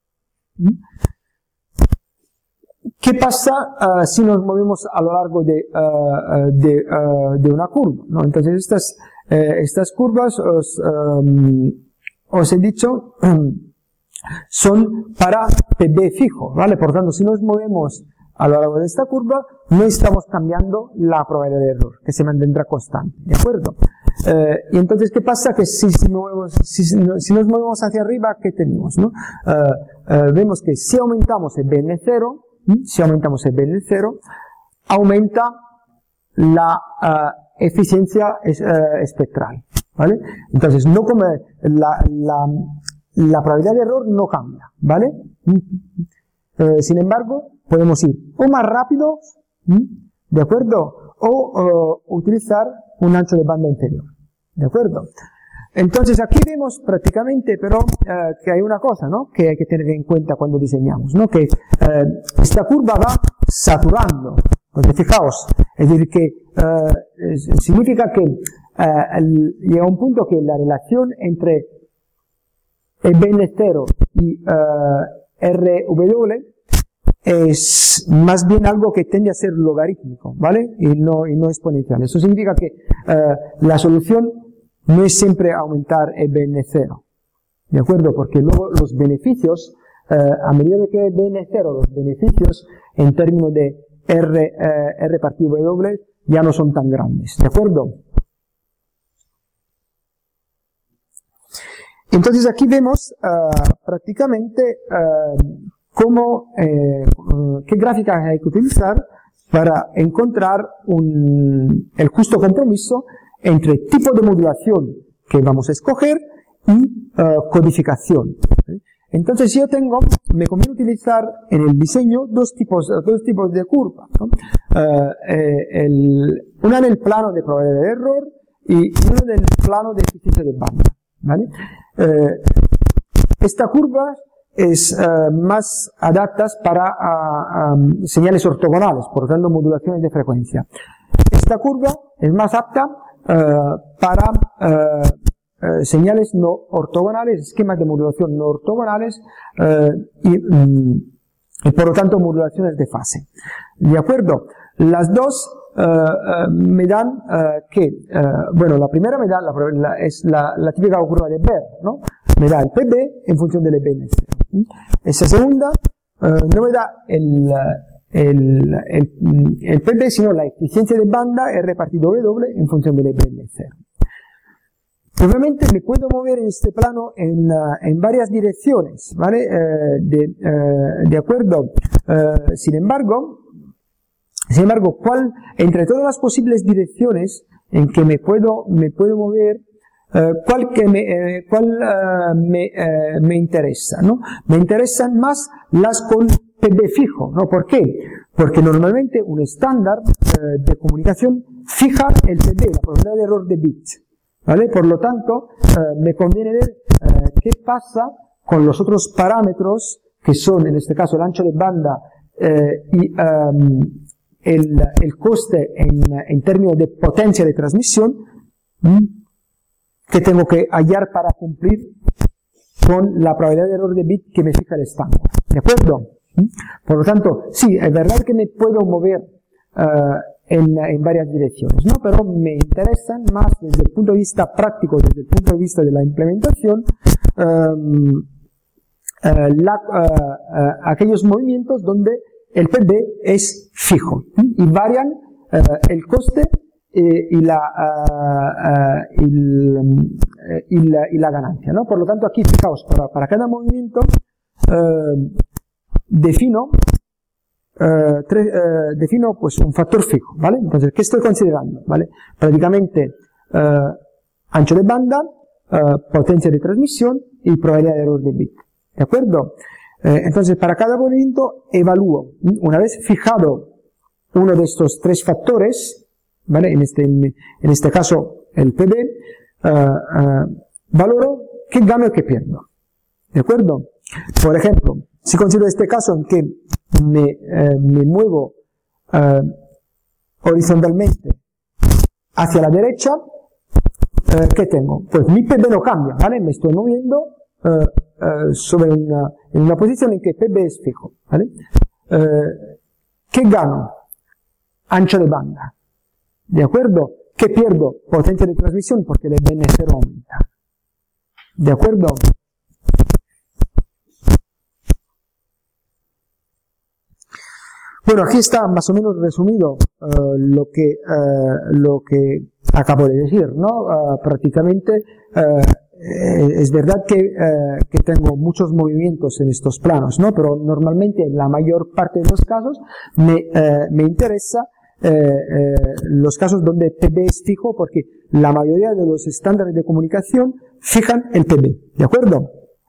¿Qué pasa uh, si nos movemos a lo largo de, uh, de, uh, de una curva? ¿No? Entonces, estas, uh, estas curvas os, um, os he dicho son para P B fijo, ¿vale? Por tanto, si nos movemos a lo largo de esta curva, no estamos cambiando la probabilidad de error, que se mantendrá constante, ¿de acuerdo? Eh, y entonces, ¿qué pasa? Que si, si, movemos, si, si nos movemos hacia arriba, ¿qué tenemos? ¿No? Eh, eh, vemos que si aumentamos el B N cero, si aumentamos el B N cero, aumenta la uh, eficiencia es, uh, espectral, ¿vale? Entonces, no como la, la, la probabilidad de error no cambia, ¿vale? Eh, sin embargo, podemos ir o más rápido, ¿de acuerdo? O uh, utilizar un ancho de banda inferior, ¿de acuerdo? Entonces aquí vemos prácticamente, pero uh, que hay una cosa, ¿no? Que hay que tener en cuenta cuando diseñamos, ¿no? Que uh, esta curva va saturando. Entonces fijaos, es decir que uh, significa que uh, el, llega un punto que la relación entre el B N cero y uh, R W es más bien algo que tiende a ser logarítmico, ¿vale? Y no, y no exponencial. Eso significa que uh, la solución no es siempre aumentar el B N cero, ¿de acuerdo? Porque luego los beneficios, uh, a medida de que B N cero, los beneficios en términos de R, uh, R partido W ya no son tan grandes, ¿de acuerdo? Entonces aquí vemos uh, prácticamente uh, cómo, eh, qué gráfica hay que utilizar para encontrar un, el justo compromiso entre tipo de modulación que vamos a escoger y uh, codificación. Entonces, si yo tengo, me conviene utilizar en el diseño dos tipos, dos tipos de curva, ¿no? Uh, eh, el, una en el plano de probabilidad de error y una en el plano de eficiencia de banda, ¿vale? Uh, esta curva es uh, más adaptas para uh, um, señales ortogonales, por lo tanto modulaciones de frecuencia. Esta curva es más apta uh, para uh, uh, señales no ortogonales, esquemas de modulación no ortogonales uh, y, um, y por lo tanto modulaciones de fase. ¿De acuerdo? Las dos uh, uh, me dan uh, que, uh, bueno, la primera me da la, la, es la, la típica curva de Baire, ¿no? Me da el P B en función del E B N cero. Esa segunda uh, no me da el, el, el, el P B, sino la eficiencia de banda R partido W en función del E B N cero. Obviamente me puedo mover en este plano en, uh, en varias direcciones, ¿vale? Uh, de, uh, de acuerdo. Uh, sin embargo, sin embargo, ¿cuál, entre todas las posibles direcciones en que me puedo, me puedo mover, Uh, ¿Cuál, que me, eh, cuál uh, me, eh, me interesa? ¿No? Me interesan más las con P B fijo, ¿no? ¿Por qué? Porque normalmente un estándar eh, de comunicación fija el P B, la probabilidad de error de bit, ¿vale? Por lo tanto, eh, me conviene ver eh, qué pasa con los otros parámetros que son, en este caso, el ancho de banda eh, y, um, el, el coste en, en términos de potencia de transmisión que tengo que hallar para cumplir con la probabilidad de error de bit que me fija el estándar. ¿De acuerdo? Por lo tanto, sí, es verdad que me puedo mover uh, en, en varias direcciones, ¿no? Pero me interesan más desde el punto de vista práctico, desde el punto de vista de la implementación, um, uh, la, uh, uh, aquellos movimientos donde el P B es fijo y varian uh, el coste eh, y, la, uh, uh, y, y, la, y la ganancia, ¿no? Por lo tanto, aquí fijaos, para, para cada movimiento uh, defino Uh, tres, uh, defino pues un factor fijo, ¿vale? Entonces, ¿qué estoy considerando? ¿Vale? Prácticamente uh, ancho de banda, uh, potencia de transmisión y probabilidad de error de bit, ¿de acuerdo? Uh, entonces, para cada movimiento evalúo, una vez fijado uno de estos tres factores, ¿vale? En este, en este caso el P B, uh, uh, valoro qué gano y qué pierdo, ¿de acuerdo? Por ejemplo, si considero este caso en que me, eh, me muevo eh, horizontalmente hacia la derecha, eh, ¿qué tengo? Pues mi P B no cambia, ¿vale? Me estoy moviendo eh, eh, sobre una, en una posición en que P B es fijo, ¿vale? Eh, ¿Qué gano? Ancho de banda, ¿de acuerdo? ¿Qué pierdo? Potencia de transmisión porque el B N cero aumenta, ¿de acuerdo? Bueno, aquí está más o menos resumido uh, lo que uh, lo que acabo de decir, ¿no? Uh, prácticamente uh, es verdad que, uh, que tengo muchos movimientos en estos planos, ¿no? Pero normalmente en la mayor parte de los casos me, uh, me interesa uh, uh, los casos donde P B es fijo porque la mayoría de los estándares de comunicación fijan el P B, ¿de acuerdo?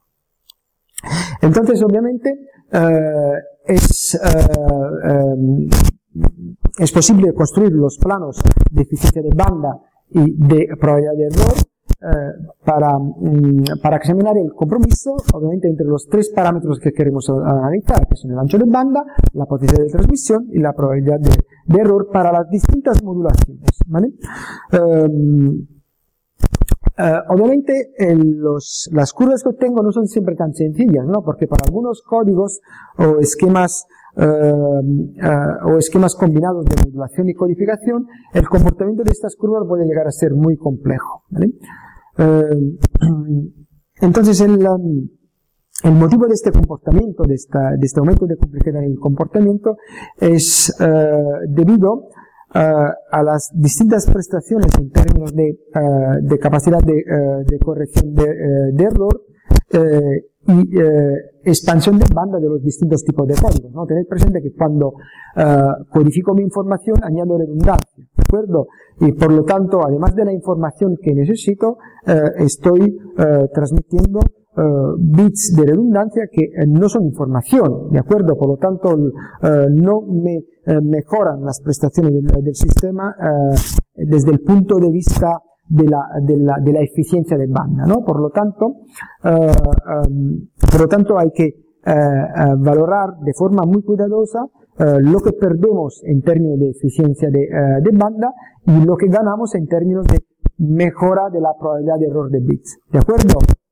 Entonces, obviamente, uh, es, uh, um, es posible construir los planos de eficiencia de banda y de probabilidad de error uh, para, um, para examinar el compromiso, obviamente, entre los tres parámetros que queremos analizar, que son el ancho de banda, la potencia de transmisión y la probabilidad de, de error para las distintas modulaciones, ¿vale? Um, Uh, obviamente el, los, las curvas que obtengo no son siempre tan sencillas, ¿no? Porque para algunos códigos o esquemas uh, uh, o esquemas combinados de modulación y codificación, el comportamiento de estas curvas puede llegar a ser muy complejo, ¿vale? Uh, entonces el, um, el motivo de este comportamiento, de, esta, de este aumento de complejidad en el comportamiento, es uh, debido Uh, a las distintas prestaciones en términos de, uh, de capacidad de, uh, de corrección de, uh, de error uh, y uh, expansión de banda de los distintos tipos de códigos, ¿no? Tened presente que cuando uh, codifico mi información añado redundancia, ¿de acuerdo? Y por lo tanto, además de la información que necesito, uh, estoy uh, transmitiendo Uh, bits de redundancia que uh, no son información, ¿de acuerdo? Por lo tanto, uh, no me uh, mejoran las prestaciones del, del sistema uh, desde el punto de vista de la, de la, de la eficiencia de banda, ¿no? Por lo tanto, uh, um, por lo tanto hay que uh, uh, valorar de forma muy cuidadosa uh, lo que perdemos en términos de eficiencia de, uh, de banda y lo que ganamos en términos de mejora de la probabilidad de error de bits, ¿de acuerdo?